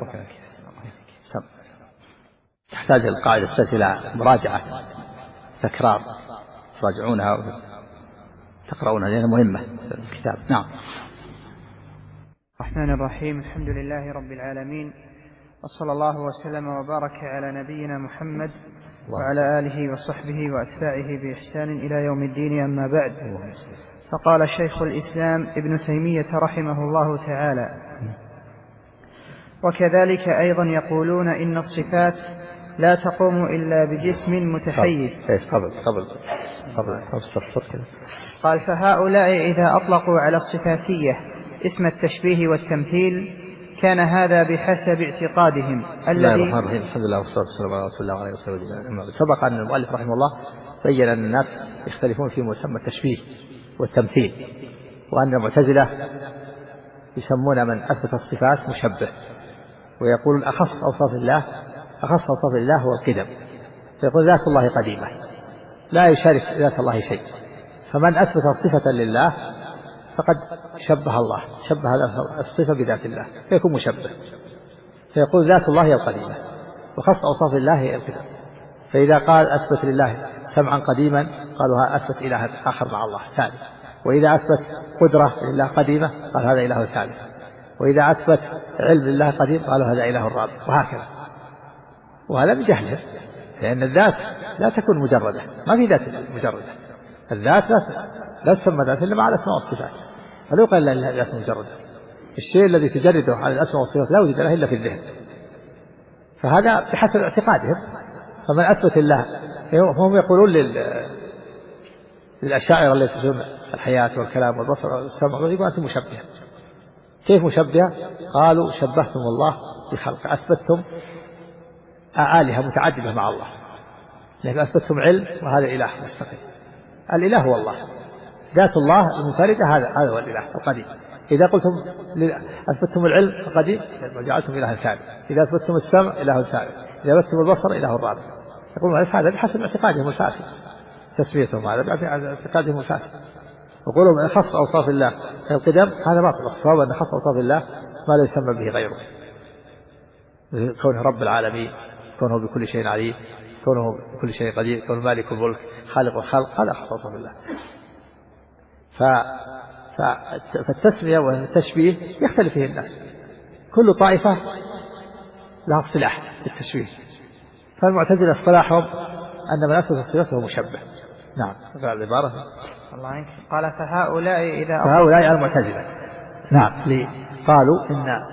تحتاج القاعدة السادسة إلى مراجعة تكرار، تراجعونها وتقرؤونها لأنها مهمة في الكتاب. نعم.
الرحمن الرحيم. الحمد لله رب العالمين، وصلى الله وسلم وبارك على نبينا محمد وعلى آله وصحبه وأتباعه بإحسان إلى يوم الدين. أما بعد، فقال شيخ الإسلام ابن تيمية رحمه الله تعالى: وكذلك أيضا يقولون إن الصفات لا تقوم إلا بجسم متحيز. قال: فهؤلاء إذا أطلقوا على الصفاتية اسم التشبيه والتمثيل كان هذا بحسب اعتقادهم الذي.
الحمد لله والصلاة والسلام على رسول الله وعلى آله وسلم. سبق أن المؤلف رحمه الله بين أن الناس يختلفون في مسمى التشبيه والتمثيل، وأن المعتزلة يسمون من أثبت الصفات مشبه، ويقول أخص أوصاف الله هو القدم، فيقول ذات الله قديمة لا يشارك ذات الله شيء، فمن أثبت صفة لله فقد شبه الله، شبه الصفة بذات الله فيكون مشبه، فيقول ذات الله هي القديمة وخص أوصاف الله هي القدم. فإذا قال أثبت لله سمعا قديما قالوا أثبت إله آخر مع الله ثالث، وإذا أثبت قدرة لله قديمة قال هذا إله ثالث، وإذا أثبت علم لله قديم قالوا هذا إله رابع، وهكذا. وهذا بجهله، لأن الذات لا تكون مجردة، ما في ذات مجردة، الذات لا تسمى ذات إلا مع الأسماء والصفات، فلا يقال لها ذات مجردة. الشيء الذي تجرده على الأسماء والصفات لا وجد له إلا في الذهن، فهذا بحسب اعتقادهم. فمن أثبت الله هم يقولون للأشاعرة التي يثبتون الحياة والكلام والبصر والسمع يقولون أنتم مشبهة. كيف مشبهة؟ قالوا شبهتم الله بخلق، أثبتتم آلهة متعددة مع الله، لأن أثبتتم علم وهذا إله مستقل. الإله هو الله، ذات الله المنفردة هذا هو الإله القديم. إذا قلتم أثبتتم العلم القديم وجعلتم إله ثالث، إذا أثبتتم السمع إله ثالث، إذا أثبتتم البصر إله رابع. يقولون هذا بحسب اعتقادهم الفاسد، تسميتهم هذا باعتقادهم الفاسد. يقولون من خص أوصاف الله القدم هذا باطل. الصواب أن خص أوصاف الله ما لا يسمى به غيره، كونه رب العالمين، كونه بكل شيء عليم، كونه بكل شيء قدير، كونه مالك الملك خالق الخلق، هذا خص أوصاف الله. فالتسمية والتشبيه يختلف فيه الناس، كل طائفة لها اصطلاح بالتشبيه. فالمعتزلة اصطلاحهم أن من أثبت الصفات هو مشبه. نعم. العبارة
الله عنك. قال: فهؤلاء
المعتزلة نعم قالوا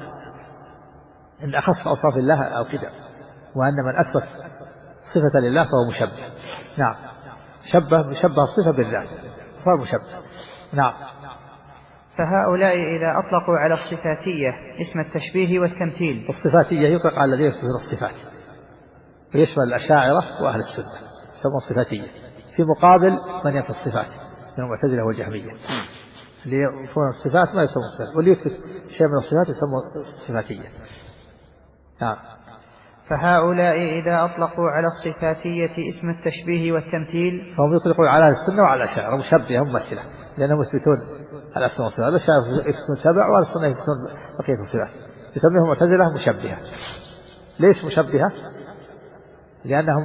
إن أخص أوصاف الله أو كذا، وأن من أثبت صفة لله فهو مشبه. نعم. شبه الصفة بالذات صار مشبه. نعم.
فهؤلاء إذا أطلقوا على الصفاتية اسم التشبيه والتمثيل.
الصفاتية يطلق على الذين يثبتون الصفات، ويشمل الأشاعرة وأهل السنة يسمون الصفاتية، في مقابل من ينفي الصفات من المعتزلة والجهمية. اللي ينفون الصفات ما يسمون الصفات، واللي يثبت شيء من الصفات يسمون الصفاتية. نعم.
فهؤلاء إذا أطلقوا على الصفاتية اسم التشبيه والتمثيل
فهم يطلقون على أهل السنة وعلى الأشاعرة مشبهة ممثلة، لأنهم يثبتون الأسماء والصفات. الأشاعرة يثبتون 7 وأهل السنة يثبتون بقية الصفات، يسميهم معتزلة مشبهة. ليش مشبهة؟ لأنهم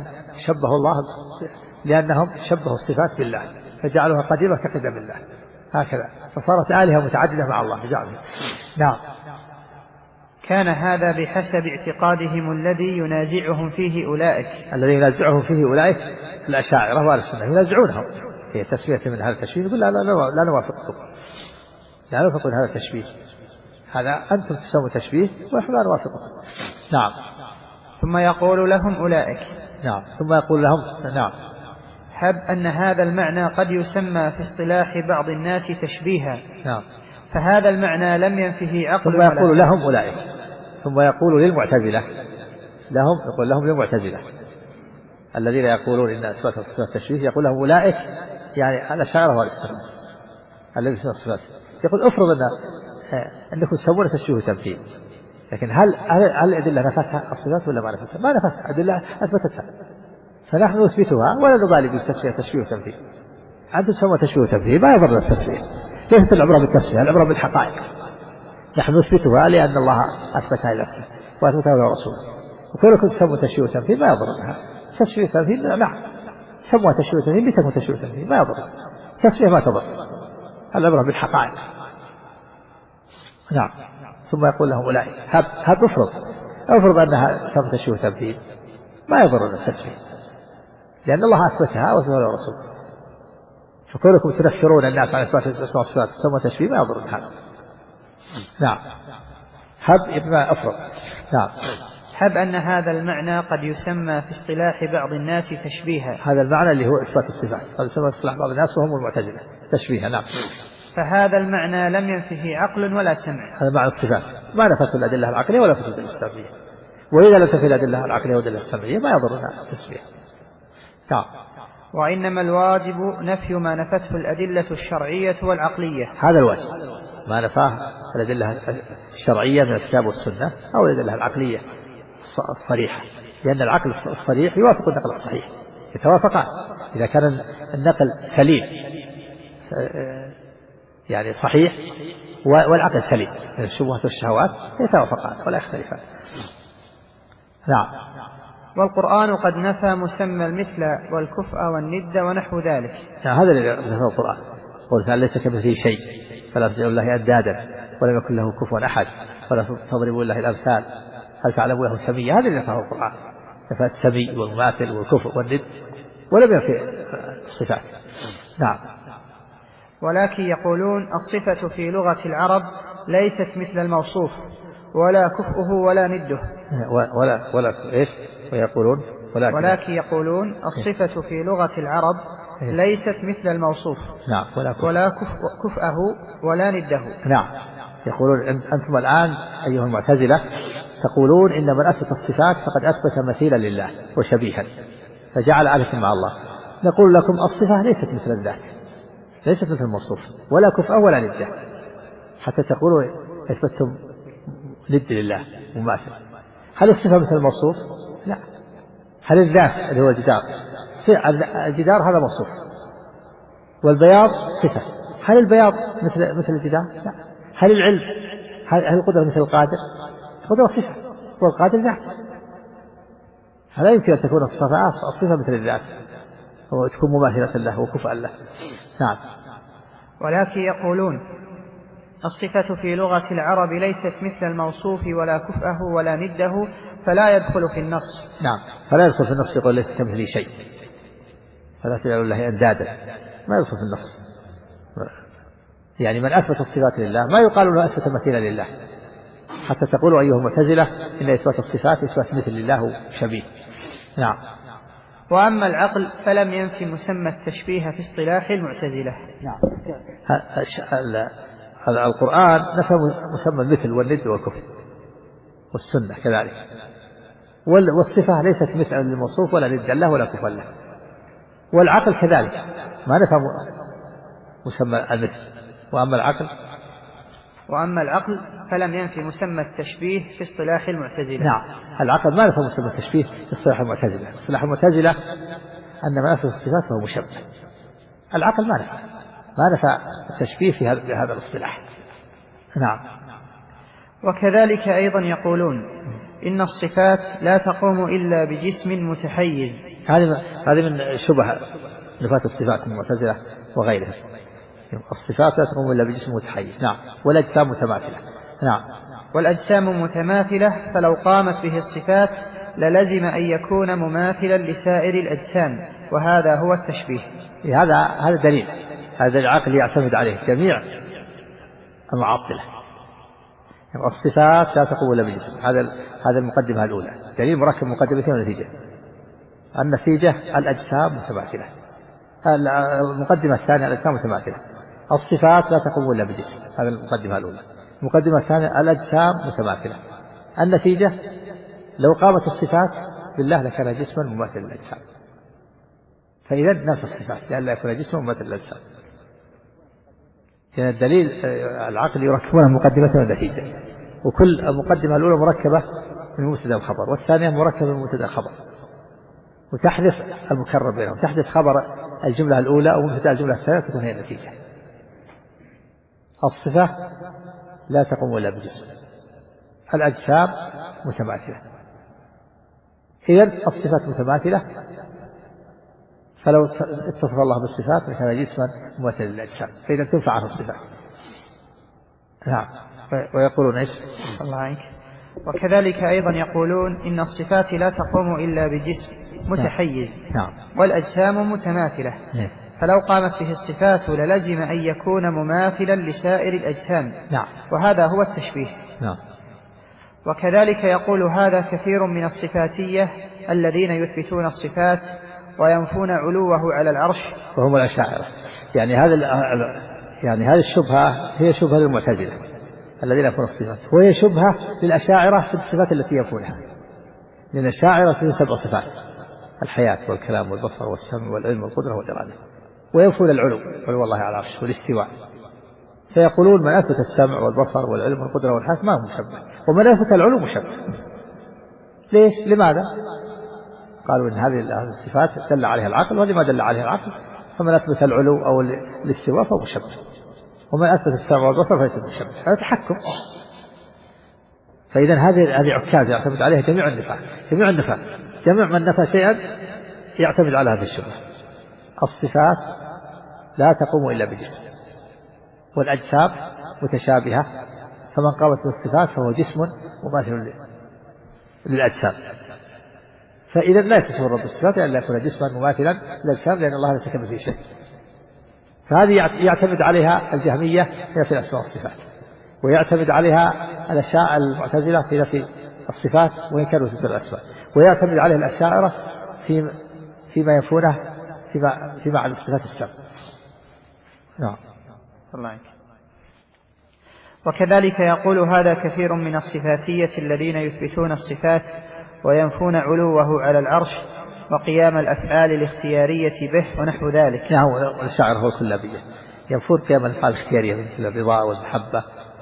شبهوا الصفات بالله فجعلوها قديمة كقدم الله، هكذا، فصارت آلهة متعددة مع الله فجعلها. نعم.
كان هذا بحسب اعتقادهم الذي ينازعهم فيه أولئك.
الذي ينازعهم فيه أولئك الأشاعرة وأهل السنة ينازعونهم هي تسمية من هذا التشبيه، يقول لا نوافقكم، لا نوافق هذا التشبيه، هذا أنتم تسموا تشبيه ونحن لا نوافقكم. نعم.
ثم يقول لهم أولئك.
نعم. ثم يقول لهم نعم
حب أن هذا المعنى قد يسمى في اصطلاح بعض الناس تشبيها.
نعم.
فهذا المعنى لم ينفه عقل.
ثم يقول لهم أولئك، ثم يقول للمعتزلة يقول لهم للمعتزلة الذين يقولون إن إثبات الصفات تشبيه يقول لهم أولئك يعني الأشاعرة والسنة الذين في الصفات، يقول افرض أنكم تسوون تشبيه وتمثيل، لكن هل الأدلة نفتها الصفات ولا ما نفتها؟ ما نفتها، أدلة أثبتتها، فنحن نثبتها ولا نبالي بالتسوية تشبيه وتمثيل. أنتم تسوون تشبيه وتمثيل ما يضر التسوية، ليست العبرة بالتسوية، العبرة بالحقائق. نحن نثبتها لأن الله أثبتها لنفسه وأثبتها لرسوله، وكلكم تسوون تشبيه وتمثيل ما يضرها. تشبيه وتمثيل نعم، سموها تشبيه وتمثيل لتكون تشبيه وتمثيل ما يضر، تسوية ما تضر، العبرة بالحقائق. نعم. ثم يقول لهم أولئك هب افرض أنها سمت تشبيه وتمثيل ما يضر التسوية، لأن الله أثبتها وأثبتها لرسوله، فكونكم تنفرون الناس عن إثبات الأسماء والصفات تسمى تشبيه ما يضر هذا. نعم. هب إما أفرض. نعم.
هب أن هذا المعنى قد يسمى في اصطلاح بعض الناس تشبيها.
هذا المعنى اللي هو إثبات الصفات قد يسمى في اصطلاح بعض الناس وهم المعتزلة تشبيها. نعم.
فهذا المعنى لم ينفه عقل ولا سمع.
هذا معنى الصفات ما نفت الأدلة العقلية ولا الأدلة السمعية، وإذا لم تفي الأدلة العقلية والأدلة السمعية ما يضرنا التشبيه. نعم.
وإنما الواجب نفي ما نفته الأدلة الشرعية والعقلية.
هذا الواجب ما نفاه الأدلة الشرعية من الكتاب والسنة أو الأدلة العقلية الصريحة، لأن العقل الصريح يوافق النقل الصحيح، يتوافقان. إذا كان النقل سليم يعني صحيح والعقل سليم من الشبهات والشهوات يتوافقان ولا يختلفان. نعم.
والقرآن قد نفى مسمى المثل والكفء والند ونحو ذلك.
يعني هذا اللي نفى القرآن، قل تعالى ليس كمثله شيء فلا تجعلوا الله أندادا ولم يكن له كفوا أحد ولا تضربوا الله الأمثال هل تعلموا له سميا. هذا اللي نفاه القرآن، نفى السمي والمماثل والكفء والند ولم ينفي الصفات. نعم.
ولكن يقولون الصفة في لغة العرب ليست مثل الموصوف ولا كفؤه ولا نده.
ولا إيش؟ ويقولون
ولكن يقولون الصفة في لغة العرب ليست مثل الموصوف.
نعم.
ولا كفؤه ولا نده.
نعم. يقولون أنتم الآن أيها المعتزلة تقولون إن من أثبت الصفات فقد أثبت مثيلا لله وشبيها فجعل آلة مع الله. نقول لكم الصفة ليست مثل الذات، ليست مثل الموصوف ولا كفؤه ولا نده، حتى تقولوا أثبتتم ند لله مماثل. هل الصفة مثل الموصوف؟ لا. هل الذات اللي هو الجدار هذا موصوف والبياض صفة، هل البياض مثل الجدار؟ لا. هل العلم هل القدرة مثل القادر؟ القدرة صفة والقادر ذات، هذا يمكن أن تكون الصفة مثل الذات وتكون مماثلة له وكفءا له. نعم.
ولكن يقولون الصفة في لغة العرب ليست مثل الموصوف ولا كفءه ولا نده فلا يدخل في النص.
نعم. فلا يدخل في النص يقول ليس كمثله شيء فلا تجعلوا الله أندادا، ما يدخل في النص. يعني من أثبت الصفات لله ما يقال له أثبت مثيلا لله، حتى تقولوا أيها المعتزلة إن إثبات الصفات إثبات مثل لله شبيه. نعم.
وأما العقل فلم ينفي مسمى التشبيه في اصطلاح المعتزلة.
نعم. القرآن نفى مسمى المثل والند والكفر، والسنة كذلك، والصفة ليست مثل الموصوف ولا ند له ولا كفر له. والعقل كذلك ما نفى مسمى المثل. وأما العقل فلم ينفي مسمى التشبيه في اصطلاح المعتزلة. نعم. العقل ما نفى مسمى التشبيه في اصطلاح المعتزلة. اصطلاح المعتزلة أن من أثبت الصفات فهو مشبه. العقل ما نفى التشبيه في هذا الاصطلاح. نعم.
وكذلك أيضا يقولون إن الصفات لا تقوم إلا بجسم متحيز.
هذه من شبه نفاة الصفات من المعتزلة وغيرها. الصفات لا تقوم إلا بجسم متحيز. نعم. والأجسام متماثلة. نعم.
والأجسام متماثلة فلو قامت به الصفات للزم أن يكون مماثلا لسائر الأجسام، وهذا هو التشبيه.
هذا دليل، هذا العقل يعتمد عليه جميع المعطلة. الصفات لا تقوم إلا بجسم، هذا المقدمة الأولى، دليل مركب مقدمتين ونتيجة. النتيجة الأجسام متماثلة. المقدمة الثانية الأجسام متماثلة. الصفات لا تقوم إلا بجسم، هذا المقدمة الأولى. المقدمة الثانية الأجسام متماثلة. النتيجة لو قامت الصفات بالله لكان جسما مماثلا للأجسام. فإذا نفى الصفات لئلا يكون جسما مماثلا للأجسام. لأن الدليل العقل يركبونه مقدمة والنتيجة، وكل المقدمة الأولى مركبة من مبتدأ وخبر، والثانية مركبة من مبتدأ وخبر، وتحدث المكرر بينهم، تحدث خبر الجملة الأولى أو مبتدأ الجملة الثانية تكون هي النتيجة. الصفة لا تقوم إلا بجسم، الأجسام متماثلة. إذن الصفات متماثلة، فلو اتصف الله بالصفات لكان جسما مماثلا للأجسام، فإذا تنفع عنه الصفات. نعم. ويقولون إيش؟
الله عنك. وكذلك أيضا يقولون إن الصفات لا تقوم إلا بجسم متحيز.
نعم.
والأجسام متماثلة. فلو قامت به الصفات للزم أن يكون مماثلا لسائر الأجسام.
نعم.
وهذا هو التشبيه.
نعم.
وكذلك يقول هذا كثير من الصفاتية الذين يثبتون الصفات وينفون علوه على العرش،
وهم الأشاعرة. يعني هذه الشبهة هي شبهة للمعتزلة الذين ينفون الصفات، وهي شبهة للأشاعرة في الصفات التي ينفونها. لأن الأشاعرة في 7 صفات: الحياة والكلام والبصر والسمع والعلم والقدرة والإرادة، وينفون علو الله على العرش والاستواء. فيقولون من أثبت السمع والبصر والعلم والقدرة والحياة ما هو مشبه، ومن أثبت العلو مشبه. ليش؟ لماذا؟ قالوا إن هذه الصفات دل عليها العقل، وهذه ما دل عليها العقل، فمن أثبت العلو أو الاستواء فهو مشبه، ومن أثبت السمع والبصر فليس مشبه. هذا تحكم. فإذا هذه عكاز يعتمد عليها جميع النفاة. جميع من نفى شيئا يعتمد على هذه الشبهة. الصفات لا تقوم إلا بجسم، والأجسام متشابهة، فمن قامت بالصفات فهو جسم مماثل للأجسام. فإذا لا يتصف الرب بالصفات إلا يكون جسما مماثلا للأجسام، لأن الله ليس كمثله شيء. فهذه يعتمد عليها الجهمية في نفي الأسماء والصفات، ويعتمد عليها الأشاعرة المعتزلة في نفي الصفات وإن كانوا يثبتون الأسماء، ويعتمد عليها الأشاعرة فيما ينفونه في معنى الصفات السبع. نعم.
الله عنك. وكذلك يقول هذا كثير من الصفاتية الذين يثبتون الصفات وينفون علوه على العرش وقيام الأفعال الاختيارية به ونحو ذلك.
نعم. والشاعر هو الكلابية ينفون قيام الأفعال الاختيارية مثل الرضا والمحبة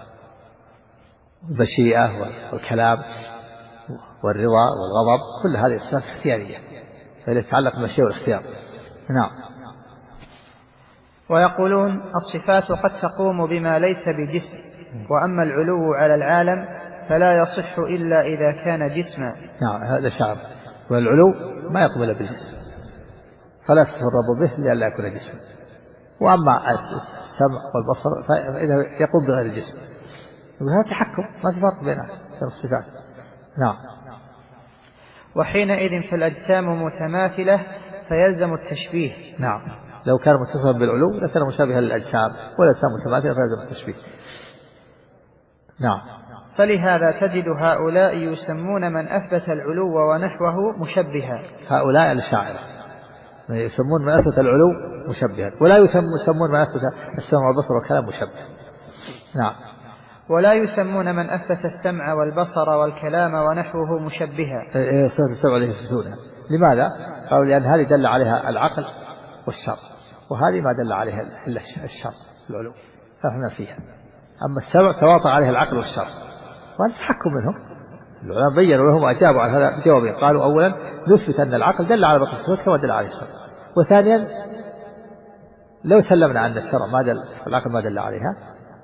والمشيئة والكلام والرضا والغضب، كل هذه الصفات اختيارية فهي تتعلق بالمشيئة والاختيار. نعم.
ويقولون الصفات قد تقوم بما ليس بجسم، وأما العلو على العالم فلا يصح إلا إذا كان جسما.
نعم. هذا شعر. والعلو ما يقوم إلا بالجسم، فلا يصح الرب به لئلا يكون جسما. وأما السمع والبصر فإذا يقوم بغير الجسم، وهذا تحكم، ما في فرق بين الصفات. نعم.
وحينئذ فالأجسام متماثلة فيلزم التشبيه.
نعم. لو كان متصفا بالعلو لكان مشابها للأجسام، والأجسام متماثلة فيلزم التشبيه. نعم.
فلهذا تجد هؤلاء يسمون من أثبت العلو ونحوه مشبها.
هؤلاء الأشاعرة يسمون من أثبت العلو مشبها، ولا يسمون من أثبت السمع والبصر والكلام مشبها. نعم.
ولا يسمون من أثبت السمع والبصر والكلام ونحوه مشبها.
صفة السمع التي يثبتونها. لماذا؟ قالوا لأن هذه دل عليها العقل والشرع، وهذه ما دل عليها إلا الشرع العلو، فهمنا فيها. أما السمع تواطأ عليها العقل والشرع، وهذا تحكم منهم. العلماء بيّنوا لهم وأجابوا على هذا بجوابين. قالوا أولا نثبت أن العقل دل على بقية الصفات كما دل عليه الشرع، وثانيا لو سلمنا أن الشرع ما دل العقل ما دل عليها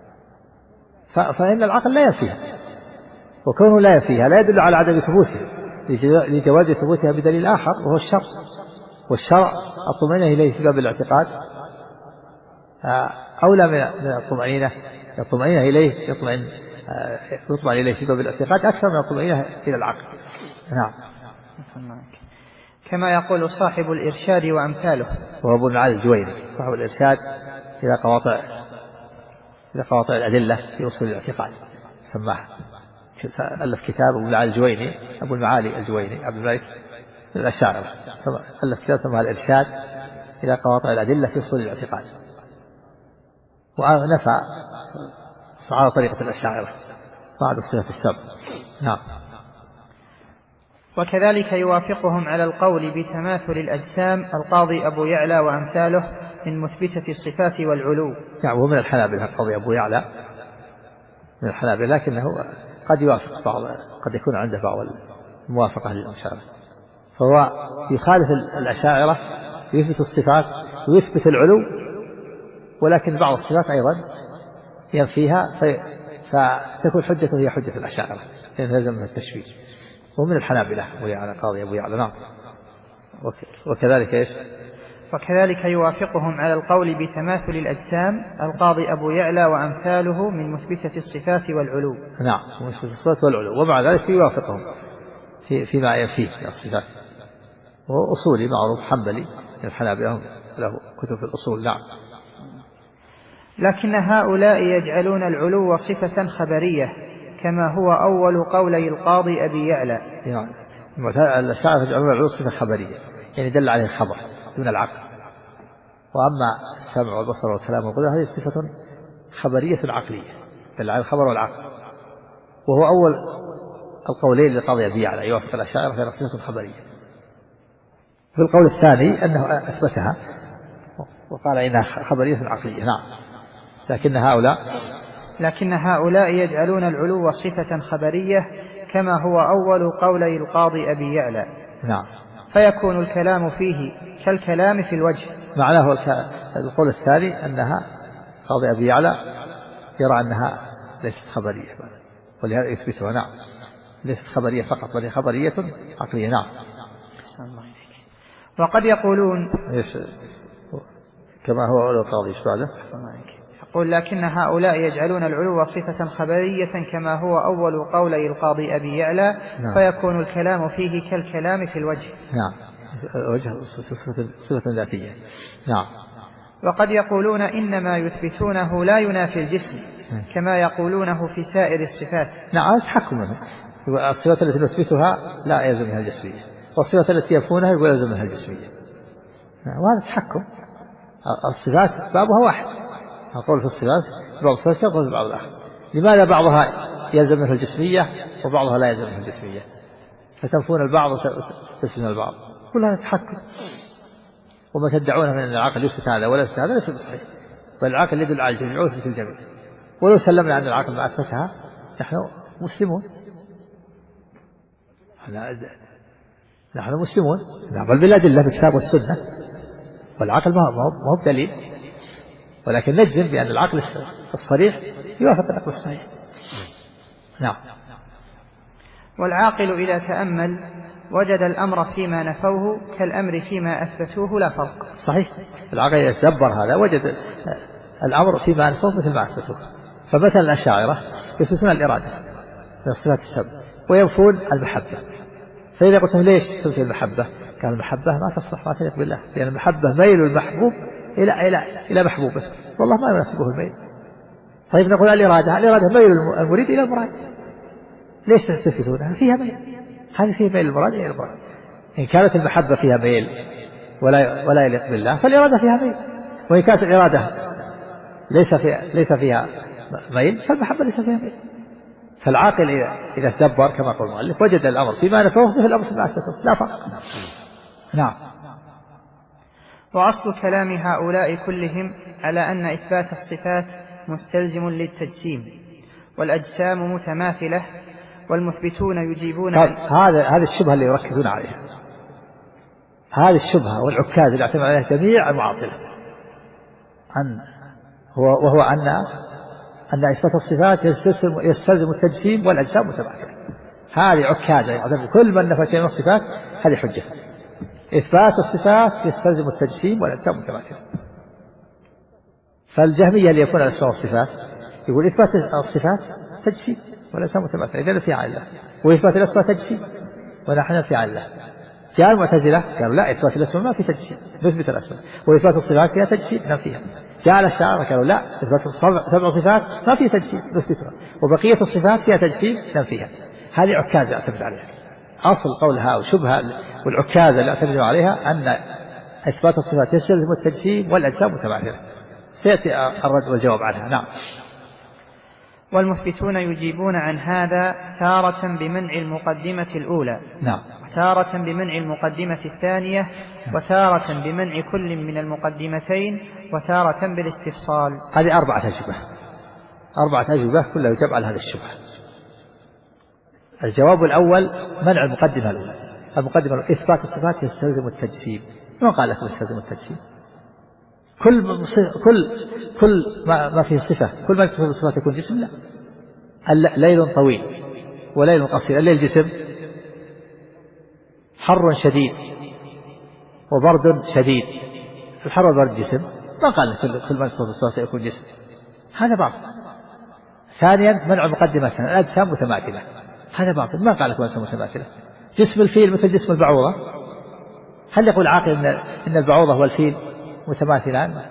فإن العقل لا ينفيها، وكونه لا ينفيها لا يدل على عدم ثبوتها لجواز ثبوتها بدليل آخر وهو الشرع. والشرع الطمأنينة إليه في باب الاعتقاد أولى من الطمأنينة إليه يطمئن إليه في باب الاعتقاد أكثر من الطمأنينة إلى العقل. نعم.
كما يقول صاحب الإرشاد وأمثاله،
وهو ابن معالي الجويني صاحب الإرشاد إلى قواطع الأدلة في أصول الاعتقاد، سماه ألف كتاب أبو المعالي الجويني عبد الملك الأشاعرة، ألف كتاب سماه الإرشاد إلى قواطع الأدلة في أصول الاعتقاد، ونفى على طريقة الأشاعرة بعد الصفة السبع. نعم.
وكذلك يوافقهم على القول بتماثل الأجسام القاضي أبو يعلى وأمثاله من مثبتة الصفات والعلو.
يعني ومن الحنابلة القاضي أبو يعلى من الحنابلة، لكنه قد يوافق بعض، قد يكون عنده بعض الموافقة للأشاعرة، فهو يخالف الأشاعرة، يثبت الصفات ويثبت العلو، ولكن بعض الصفات أيضا ينفيها، فتكون حجته هي حجة الأشاعرة لأن لازم من التشبيه. ومن الحنابلة وعلى قاضي أبو يعلى. نعم. وكذلك إيش؟
وكذلك يوافقهم على القول بتماثل الأجسام القاضي أبو يعلى وأمثاله من مثبتة الصفات والعلو.
نعم، مثبتة الصفات والعلو، ومع ذلك يوافقهم فيما ينفيه من الصفات. وهو أصولي معروف حنبلي من الحنابلة، له كتب في الأصول. نعم.
لكن هؤلاء يجعلون العلو صفة خبرية كما هو أول قولي القاضي أبي يعلى.
يعني الأشاعرة يجعلون العلو صفة خبرية، يعني دل عليه الخبر دون العقل. وأما السمع والبصر والكلام والقدرة هذه صفة خبرية عقلية دل على الخبر والعقل، وهو أول القولين للقاضي أبي يعلى يوافق الأشاعرة في صفة خبرية. في القول الثاني أنه أثبتها وقال إنها خبرية عقلية. نعم.
لكن هؤلاء يجعلون العلو صفة خبرية كما هو أول قولي القاضي أبي يعلى.
نعم.
فيكون الكلام فيه كالكلام في الوجه.
معناه القول الثاني أنها قاضي أبي يعلى يرى أنها ليست خبرية، ولهذا يثبتها. نعم. ليست خبرية فقط، بل خبرية عقلية. نعم.
وقد يقولون
كما هو أول القاضي. إيش بعده؟
يقول لكن هؤلاء يجعلون العلو صفة خبرية كما هو أول قولي القاضي أبي يعلى. نعم. فيكون الكلام فيه كالكلام في الوجه.
نعم. وجه صفة ذاتية. نعم.
وقد يقولون إنما يثبتونه لا ينافي الجسم كما يقولونه في سائر الصفات.
نعم. تحكم منه. الصفات التي نثبتها لا يلزم منها الجسمية، والصفات التي ينفونها يقول يلزم منها الجسمية. وهذا تحكم. الصفات بابها واحد، أقول في الصفات بعض الصفات يقول في بعض الآخر. لماذا بعضها يلزم منه الجسمية وبعضها لا يلزم منه الجسمية؟ فتنفون البعض وتثبتون البعض. كل هذا تحكم. وما تدعونه من العقل يثبت هذا ولا يثبت هذا ليس بصحيح، بل العقل يدل على الجميع ويثبت الجميع. ولو سلمنا أن العقل ما أثبتها نحن مسلمون، نحن مسلمون، نعمل بالأدلة بالكتاب والسنة، والعقل ما هو بدليل، ولكن نجزم بأن العقل الصريح يوافق العقل الصحيح. نعم.
والعاقل إذا تأمل وجد الأمر فيما نفوه كالأمر فيما أثبتوه لا فرق.
صحيح. العاقل إذا تدبر هذا وجد الأمر فيما نفوه مثل ما أثبتوه. فمثلا الأشاعرة يثبتون الإرادة من الصفات السبع وينفون المحبة، فإذا قلت ليش تثبت المحبة؟ قال المحبة ما تصلح ما تليق بالله، لأن المحبة ميل المحبوب إلى محبوبه، والله ما يناسبه الميل. طيب نقول الإرادة ميل المريد إلى المراد، ليش تثبتونها؟ فيها ميل، هذه فيها ميل المراد إلى المراد. إن كانت المحبة فيها ميل ولا يليق بالله فالإرادة فيها ميل، وإن كانت الإرادة ليس فيها ميل فالمحبة ليس فيها ميل. فالعاقل إذا تدبر كما قال المؤلف وجد الأمر فيما نفوه مثل الأمر فيما أثبتوه لا فرق. نعم.
وأصل كلام هؤلاء كلهم على أن إثبات الصفات مستلزم للتجسيم والأجسام متماثلة، والمثبتون يجيبون
هذه الشبهة اللي يركزون عليها، هذه الشبهة والعكاز اللي يعتمد عليها جميع المعاطلة، وهو أن إثبات الصفات يستلزم التجسيم والأجسام متماثلة. هذه عكازة يعتمد كل من نفى شيء من الصفات، هذه حجة. إثبات الصفات يستلزم التجسيم والأجسام متماثلة. فالجهمية اللي يكون الأسماء والصفات يقول إثبات الصفات تجسيم والأجسام متماثلة، إذا نفي عن الله، وإثبات الأسماء تجسيم ونحن نفي عن الله. جاء المعتزلة قالوا لا، إثبات الأسماء ما في تجسيم نثبت الأسماء، وإثبات الصفات فيها تجسيم ننفيها. جاء الأشاعرة قالوا لا، إثبات 7 صفات ما في تجسيم نثبتها، وبقية الصفات فيها تجسيم ننفيها. هذه عكازة يعتمد عليها. أصل قولها وشبهة والعكازة اللي اعتمدوا عليها أن إثبات الصفات يستلزم التجسيم والأجسام متماثلة. سيأتي الرد والجواب عنها. نعم.
والمثبتون يجيبون عن هذا تارة بمنع المقدمة الأولى،
نعم،
تارة بمنع المقدمة الثانية، وتارة بمنع كل من المقدمتين، وتارة بالاستفصال.
هذه 4 أجوبة، 4 أجوبة كلها يجاب على هذه الشبهة. الجواب الأول منع المقدمة الأولى. المقدمة الأولى إثبات الصفات يستلزم التجسيم. ما قال لكم يستلزم التجسيم؟ كل ما فيه صفة، كل ما يتصف بالصفات يكون جسم؟ لا. ليل طويل وليل قصير. الليل جسم، حر شديد وبرد شديد. الحر والبرد جسم. ما قال كل ما يتصف بالصفات يكون جسم، هذا باطل. ثانيا منع مقدمة الأجسام متماثلة، هذا باطل. ما قال لكم الأجسام متماثلة. جسم الفيل مثل جسم البعوضة، هل يقول عاقل إن البعوضة والفيل متماثلان؟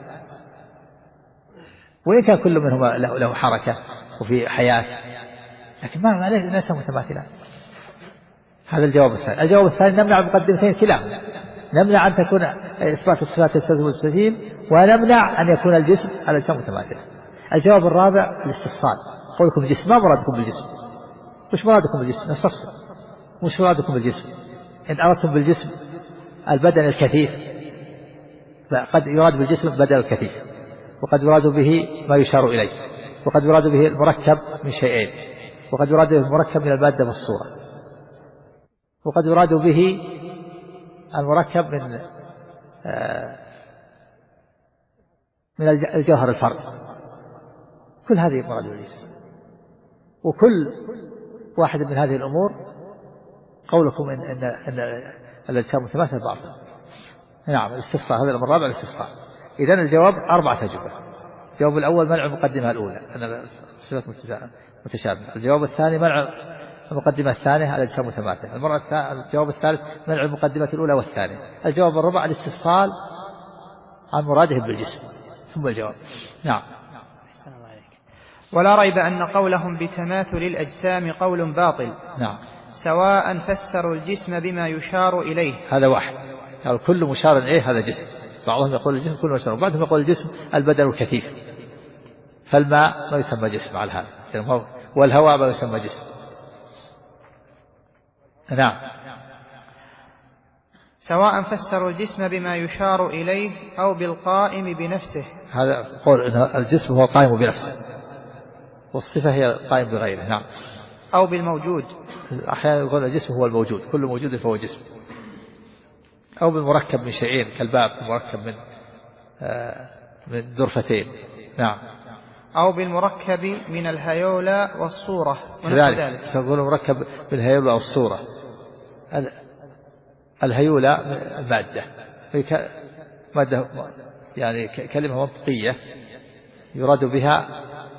وإن كان كل منهما له حركة وفي حياة، لكن ما ليس متماثلان. هذا الجواب الثاني. الجواب الثاني نمنع مقدمتين كلاهما، نمنع أن تكون إثبات الصفات يستلزم التجسيم، ونمنع أن يكون الجسم الأجسام متماثلة. الجواب الرابع الاستفصال. قولكم جسم، ما مرادكم بالجسم؟ وش مرادكم بالجسم؟ نستفصل. وش مرادكم بالجسم؟ إن أردتم بالجسم البدن الكثيف، قد يراد بالجسم بدن الكثيف، وقد يراد به ما يشار إليه، وقد يراد به المركب من شيئين، وقد يراد به المركب من المادة والصورة، وقد يراد به المركب من الجوهر الفرد. كل هذه مراد بالجسم. وكل واحد من هذه الأمور قولكم إن الأجسام متماثلة باطل. نعم الاستفصال، هذا الأمر الرابع الاستفصال. إذن الجواب 4 أجوبة. الجواب الأول منع المقدمة الأولى أن الصفات متشابهة. الجواب الثاني منع المقدمة الثانية الأجسام متماثلة. الجواب الثالث منع المقدمة الأولى والثانية. الجواب الرابع الاستفصال عن مراده بالجسم. ثم الجواب. نعم.
ولا ريب أن قولهم بتماثل الأجسام قول باطل.
نعم.
سواء فسروا الجسم بما يشار إليه،
هذا واحد، يعني كل مشار إليه هذا جسم. بعضهم يقول الجسم كل مشار، وبعضهم يقول الجسم البدن الكثيف. فالماء ما يسمى جسم على هذا، والهواء ما يسمى جسم. نعم.
سواء فسروا الجسم بما يشار إليه أو بالقائم بنفسه.
هذا قول إن الجسم هو القائم بنفسه، والصفة هي القائم بغيره. نعم.
أو بالموجود،
أحيانا يقول الجسم هو الموجود، كل موجود فهو جسم. أو بالمركب من شيئين كالباب مركب من درفتين. نعم.
أو بالمركب من الهيولى والصورة.
كذلك يقول مركب من الهيولى والصورة. الهيولى مادة يعني كلمة منطقية يراد بها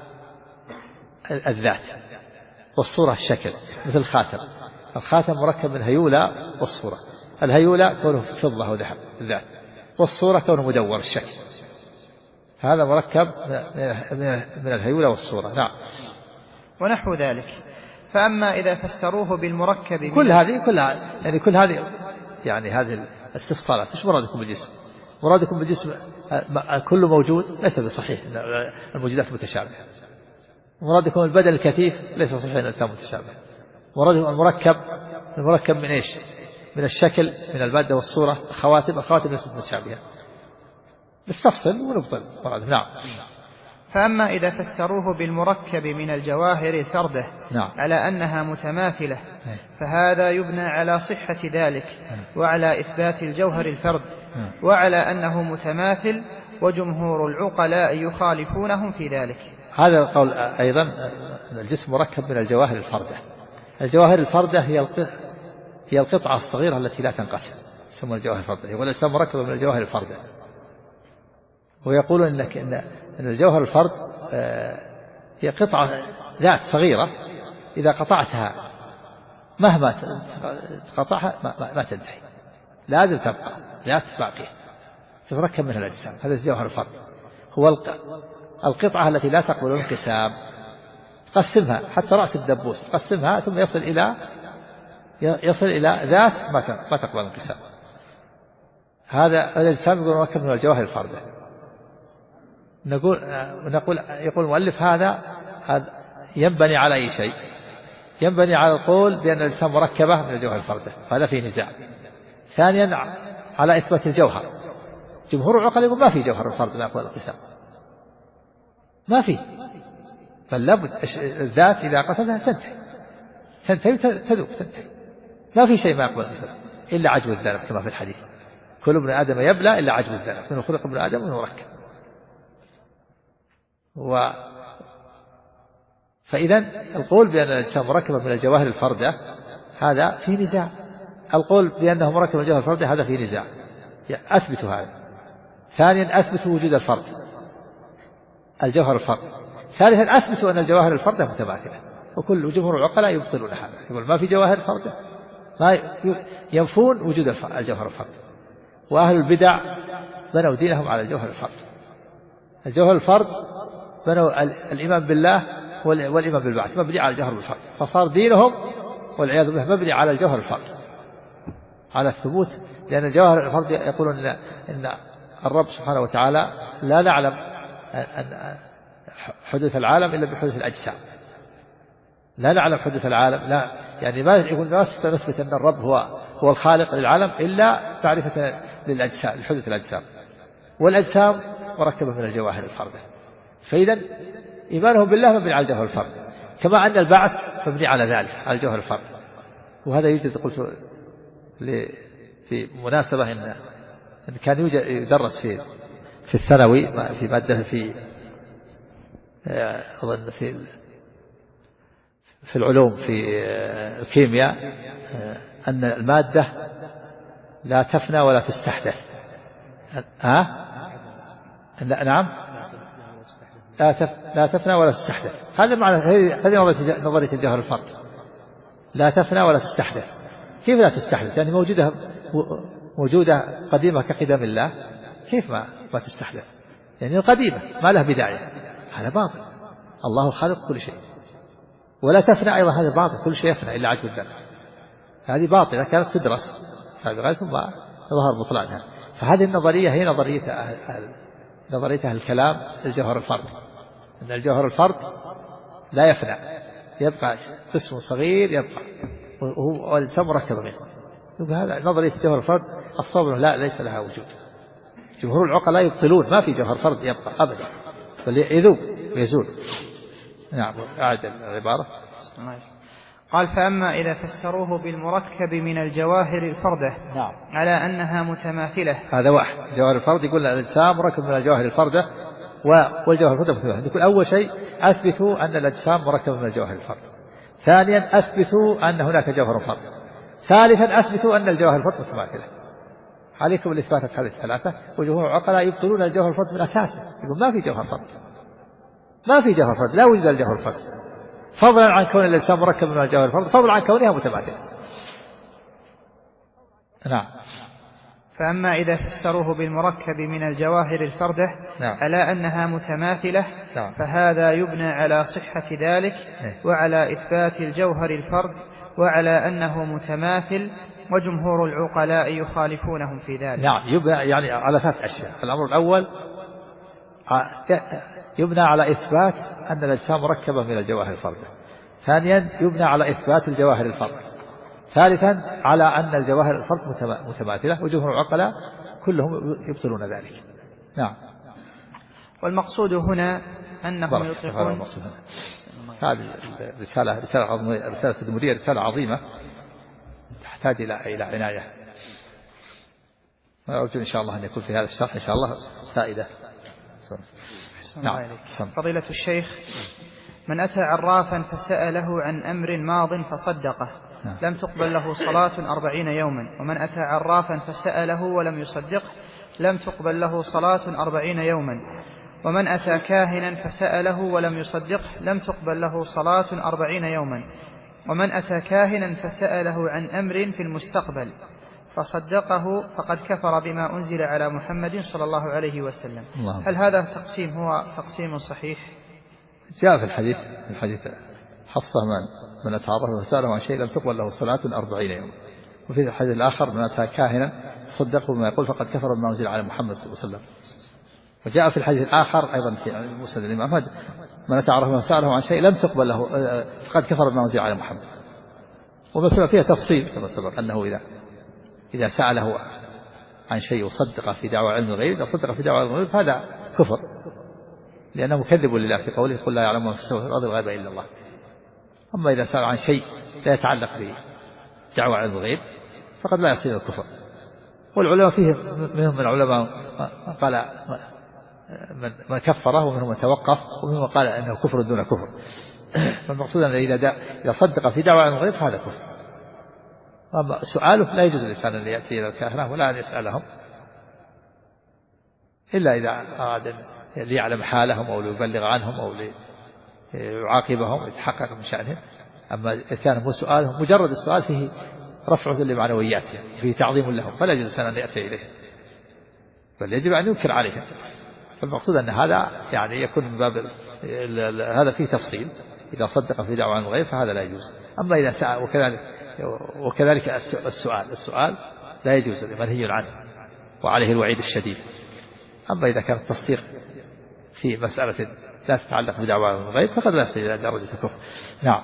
الذات، والصورة الشكل مثل الخاتم. الخاتم مركب من هيولى والصورة. الهيولى كونه فضة وذهب الذات، والصورة كونه مدور الشكل. هذا مركب من الهيولى والصورة. نعم.
ونحو ذلك. فأما إذا فسروه بالمركب
كل هذه يعني هذه الاستفصالات. ايش مرادكم بالجسم؟ مرادكم بالجسم كل موجود؟ ليس بصحيح الموجودات متشابهة. مرادكم البدن الكثيف؟ ليس صحيح الأجسام متشابهة. مرادكم المركب من ايش؟ من الشكل، من المادة والصورة. الخواتم ليست متشابهة. نستفصل ونبطل مراد. نعم.
فأما إذا فسروه بالمركب من الجواهر الفردة
نعم.
على أنها متماثلة، فهذا يبنى على صحة ذلك، وعلى إثبات الجوهر الفرد، وعلى أنه متماثل، وجمهور العقلاء يخالفونهم في ذلك.
هذا القول أيضا الجسم مركب من الجواهر الفردة. الجواهر الفردة هي القطعة الصغيرة التي لا تنقسم، يسمى الجواهر الفردة. يقول الإسلام مركب من الجواهر الفردة، ويقولون إن الجوهر الفرد هي قطعة ذات صغيرة إذا قطعتها مهما تقطعها ما تنتهي، لازم تبقى ذات باقية تتركب منها الأجسام. هذا الجوهر الفرد هو القطعة التي لا تقبل الانقسام. تقسمها حتى رأس الدبوس، تقسمها ثم يصل إلى ذات ما تقبل الانقسام. هذا الإنسان يقول مركب من الجواهر الفردة. يقول المؤلف هذا ينبني على أي شيء؟ ينبني على القول بأن الأجسام مركبة من الجوهر الفردة، هذا فيه نزاع. ثانيا على إثبات الجوهر، جمهور العقلاء يقول ما في جوهر الفرد من أقوال القسم، ما في، بل لابد الذات إذا قتلها تنتهي تذوب تنتهي، ما في شيء ما يقبل القسم إلا عجب الذنب كما في الحديث: كل ابن آدم يبلى إلا عجب الذنب، منه خلق ابن آدم ومنه مركب. فإذا القول بأن الأجسام مركبة من الجواهر الفردة هذا في نزاع، القول بأنه مركب من الجوهر الفردة هذا في نزاع، أثبتوا هذا. ثانيا أثبتوا وجود الفرد، الجوهر الفرد. ثالثا أثبتوا أن الجواهر الفردة متماثلة، وكل جمهور العقلاء يبطلون هذا، يقول ما في جواهر فردة، ما ينفون وجود الجوهر الفرد. وأهل البدع بنوا دينهم على الجوهر الفرد، الجوهر الفرد بنوا الإيمان بالله والإيمان بالبعث مبني على الجوهر الفرد، فصار دينهم والعياذ بالله مبني على الجوهر الفرد، على الثبوت. لأن الجوهر الفرد يقولون إن الرب سبحانه وتعالى لا نعلم أن حدوث العالم إلا بحدوث الأجسام، لا نعلم حدوث العالم، لا يعني ما يقول ما نثبت أن الرب هو الخالق للعالم إلا معرفة للأجسام، لحدوث الأجسام، والأجسام مركبة من الجواهر الفردة. فإذا إيمانهم بالله مبني على الجوهر الفرد، كما أن البعث مبني على ذلك على الجوهر الفرد. وهذا يوجد، قلت في مناسبة إن كان يدرس في الثانوي في مادة أظن في العلوم في الكيمياء أن المادة لا تفنى ولا تستحدث. نعم، لا تفنى ولا تستحدث، هذا معنى، هذه نظرية الجوهر الفرد، لا تفنى ولا تستحدث. كيف لا تستحدث؟ يعني موجودة قديمة كقدم الله، كيف ما تستحدث؟ يعني قديمة ما له بداية، هذا باطل. الله خالق كل شيء. ولا تفنى أيضا، هذا باطل، كل شيء يفنى إلا عجب الذنب، هذه باطلة كانت تدرس سابقا ثم ظهر بطلانها. فهذه النظرية هي نظرية أهل الكلام الجوهر الفرد، أن الجوهر الفرد لا يفنى، يبقى قسم صغير يبقى وهو الإنسان مركب منه. هذا نظرية الجوهر الفرد الصواب لا ليس لها وجود. جمهور العقلاء يبطلون، ما في جوهر فرد يبقى أبدا، بل يذوب ويزول. نعم، أعد العبارة.
قال: فأما إذا فسروه بالمركب من الجواهر الفردة
نعم.
على أنها متماثلة،
هذا واحد. جواهر الفرد يقول الأجسام مركب من الجواهر الفردة والجواهر الفردة متماثلة. يقول أول شيء أثبتوا أن الأجسام مركبة من الجواهر الفردة. ثانيا أثبتوا أن هناك جوهر فرد. ثالثا أثبتوا أن الجواهر الفرد متماثلة. عليكم الإثباتات هذه الثلاثة. وجمهور العقلاء يبطلون الجوهر الفرد من أساسه، يقول ما في جوهر فرد، ما في جوهر فرد، لا وجود الجوهر الفرد، فضلا عن كون الأجسام مركب من الجوهر الفرد، فضلا عن كونها متماثلة. نعم.
فأما إذا فسروه بالمركب من الجواهر الفردة
نعم.
على أنها متماثلة،
نعم.
فهذا يبنى على صحة ذلك وعلى إثبات الجوهر الفرد وعلى أنه متماثل، وجمهور العقلاء يخالفونهم في ذلك.
نعم، يبنى يعني على ثلاث أشياء. الأمر الأول يبنى على إثبات أن الأجسام مركبة من الجواهر الفردة. ثانيا يبنى على إثبات الجواهر الفرد. ثالثا على أن الجواهر الفرد متماثلة، وجمهور العقلاء كلهم يبطلون ذلك. نعم.
والمقصود هنا أنهم يطلقون.
هذه رسالة تدمرية، رسالة عظيمة تحتاج إلى عناية. أرجو إن شاء الله أن يكون في هذا الشرح إن شاء الله فائدة.
نعم. فضيلة الشيخ: من أتى عرافا فسأله عن أمر ماض فصدقه لم تقبل له صلاة 40 يوما، ومن أتى عرافا فسأله ولم يصدقه لم تقبل له صلاة 40 يوما، ومن أتى كاهنا فسأله ولم يصدقه لم تقبل له صلاة 40 يوما، ومن أتى كاهنا فسأله عن أمر في المستقبل فصدقه فقد كفر بما أنزل على محمد صلى الله عليه وسلم. هل هذا التقسيم هو تقسيم صحيح؟
جاء في الحديث حصة من أتى عرفا فسأله عن شيء لم تقبل له صلاة 40 يوما. وفي الحديث الآخر: من أتى كاهنا صدقه بما يقول فقد كفر بما أنزل على محمد صلى الله عليه وسلم. وجاء في الحديث الآخر أيضا في مسند الإمام أحمد: من أتى عرفا وسأله عن شيء لم تقبل له فقد كفر بما أنزل على محمد. ومثلا فيها تفصيل كما سبق أنه إذا سأله عن شيء وصدق في دعوى علم الغيب، إذا صدق في دعوى علم الغيب هذا كفر، لأنه مكذب لله في قوله قل لا يعلم من في السماوات والأرض الغيب إلا الله. أما إذا سأل عن شيء لا يتعلق بدعوى علم الغيب فقد لا يصير الكفر. والعلماء فيه منهم من العلماء قال من كفره، ومنهم من توقف، ومنهم من قال أنه كفر دون كفر. فالمقصود أن إذا صدق في دعوى علم الغيب فهذا كفر. أما سؤاله لا يجوز الإنسان أن يأتي إلى الكهنة ولا أن يسألهم إلا إذا أراد ليعلم حالهم أو ليبلغ عنهم أو ليعاقبهم ويتحقق من شأنهم. أما كان مو سؤالهم مجرد السؤال فيه رفع لمعنوياتهم، فيه تعظيم لهم، فلا يجوز الإنسان أن يأتي إليه، بل يجب أن ينكر عليهم. فالمقصود أن هذا يعني يكون من باب هذا فيه تفصيل، إذا صدق في دعوى عن الغيب فهذا لا يجوز. أما إذا سأل وكذلك السؤال لا يجوز، منهي عنه وعليه الوعيد الشديد. أما إذا كان التصديق في مسألة لا تتعلق بدعوى عن الغيب فقد لا يصل إلى درجة الكفر. نعم.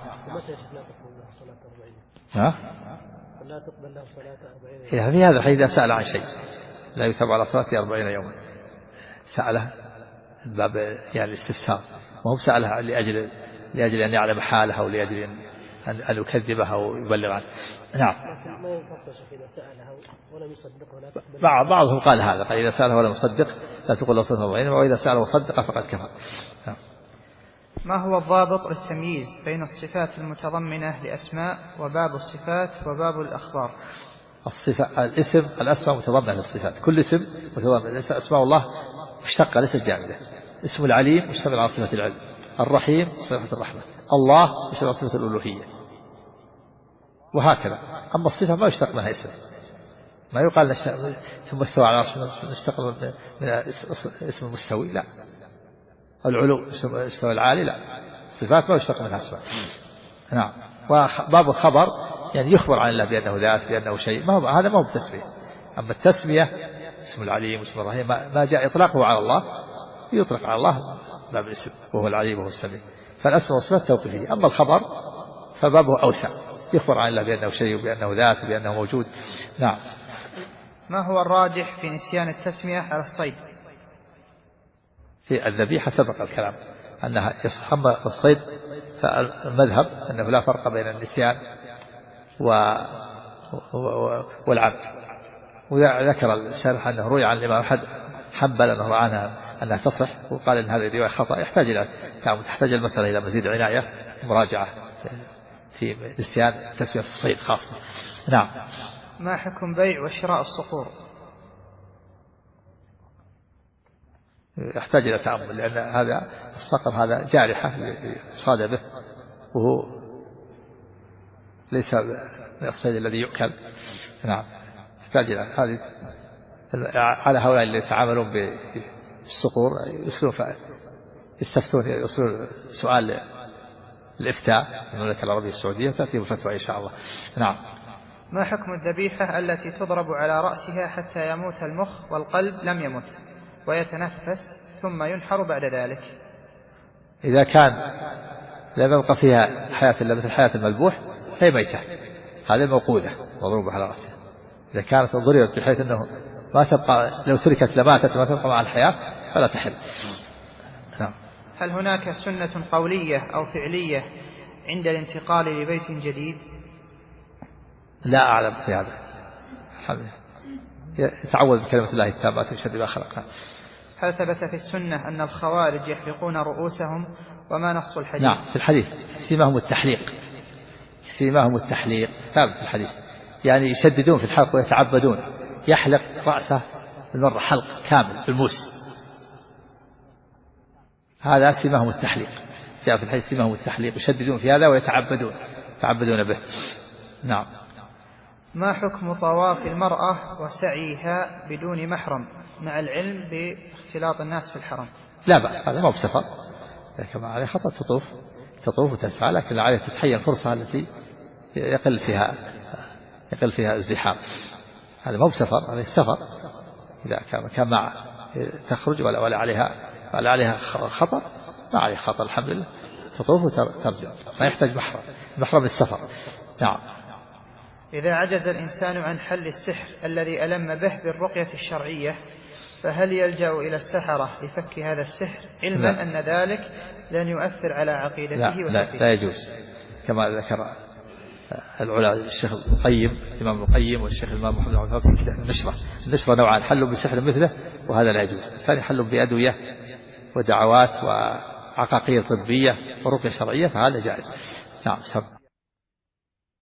لا تقبل له صلاة 40
يوم. في هذا الحديث إذا سأل عن شيء لا يثاب على صلاته 40 يوما، سأله باب يعني الاستفسار، وهو سألها لأجل أن يعلم حالها أو لأجل أن يكذبها أو يبلغ عنه. نعم.
لكن ما ينقص إذا سألها ولم يصدقه لا تقبل.
بعضهم قال هذا، قال إذا سأله ولم يصدق لا تقبل له صلاة 40، وإذا سأله وصدق فقد كفر. نعم.
ما هو الضابط للتمييز بين الصفات المتضمنة لأسماء وباب الصفات وباب الأخبار؟
الاسم الأسماء متضمنة للصفات، كل اسم متضمن. ليس أسماء الله مشتقة ليست جامدة. اسم العليم مشتمل على صفة العلم، الرحيم صفة الرحمة، الله مشتمل على صفة الألوهية، وهكذا. أما الصفة ما يشتق منها اسم، ما يقال ثم استوى على العرش نشتق من اسم المستوي، لا. العلو استوى العالي، لا. الصفات ما يشتق منها اسماء. نعم. وباب الخبر يعني يخبر عن الله بأنه ذات، بأنه شيء، هذا ما هو بتسمية. أما التسمية اسم العليم واسم الرحيم ما جاء إطلاقه على الله يطلق على الله باب الاسم، وهو العليم وهو السميع. فالأسماء والصفات توقيفية. أما الخبر فبابه أوسع، يخبر عن الله بأنه شيء وبأنه ذات وبأنه موجود. نعم.
ما هو الراجح في نسيان التسمية على الصيد؟
في الذبيحة سبق الكلام أنها يصح. أما الصيد فالمذهب أنه لا فرق بين النسيان والعبد. وذكر الشارح أنه روي عن الإمام أحمد حنبل أنه رأى أنها تصح، وقال إن هذه الرواية خطأ. تحتاج المسألة إلى مزيد عناية ومراجعة في نسيان تسمية الصيد خاصة. نعم.
ما حكم بيع وشراء الصقور؟
يحتاج إلى تأمل، لأن هذا الصقر هذا جارحة يصاد به، وهو ليس من الصيد الذي يؤكل. نعم. يحتاج إلى هذه على هؤلاء اللي يتعاملون بالصقور يستفتون، يصلون سؤال الإفتاء من المملكة العربية السعودية تأتي بالفتوى إن شاء الله. نعم.
ما حكم الذبيحة التي تضرب على رأسها حتى يموت المخ والقلب لم يمت ويتنفس ثم ينحر بعد ذلك؟
إذا كان لم يبقى فيها حياة إلا مثل حياة المذبوح فهي ميتة، هذه موقودة مضروبة على رأسها. إذا كانت ضربت بحيث أنه ما تبقى، لو تركت لماتت ما تبقى مع الحياة فلا تحل. نعم.
هل هناك سنة قولية أو فعلية عند الانتقال لبيت جديد؟
لا أعلم في هذا. يتعوذ بكلمة الله التامة من شر ما خلق.
هل ثبت في السنة أن الخوارج يحلقون رؤوسهم وما نص الحديث؟
نعم في الحديث سيماهم التحليق، سيماهم التحليق ثابت في الحديث، يعني يشددون في الحلق ويتعبدون، يحلق رأسه المرة حلق كامل بالموس، هذا سيماهم التحليق. جاء في الحديث سيماهم التحليق، يشددون في هذا ويتعبدون به. نعم.
ما حكم طواف المرأة وسعيها بدون محرم مع العلم باختلاط الناس في الحرم؟
لا بأس، هذا ما بسفر، كما عليه خطأ تطوف وتسعى، لكن عليه تتحين الفرصة التي يقل فيها الزحام. هذا ما بسفر، هذا السفر إذا كان مع تخرج ولا عليها خطر ما عليه خطر الحمد لله، تطوف وترجع، ما يحتاج محرم السفر. نعم.
إذا عجز الإنسان عن حل السحر الذي ألم به بالرقية الشرعية، فهل يلجأ إلى السحرة لفك هذا السحر، علما أن ذلك لن يؤثر على عقيدته
لا يجوز، كما ذكر العلماء الشيخ القيم الإمام القيم والشيخ الإمام محمد عبد الوهاب في كتاب النشرة نوعان: حل بسحر مثله وهذا لا يجوز. الثاني حل بأدوية ودعوات وعقاقير طبية ورقية شرعية، فهذا جائز. نعم.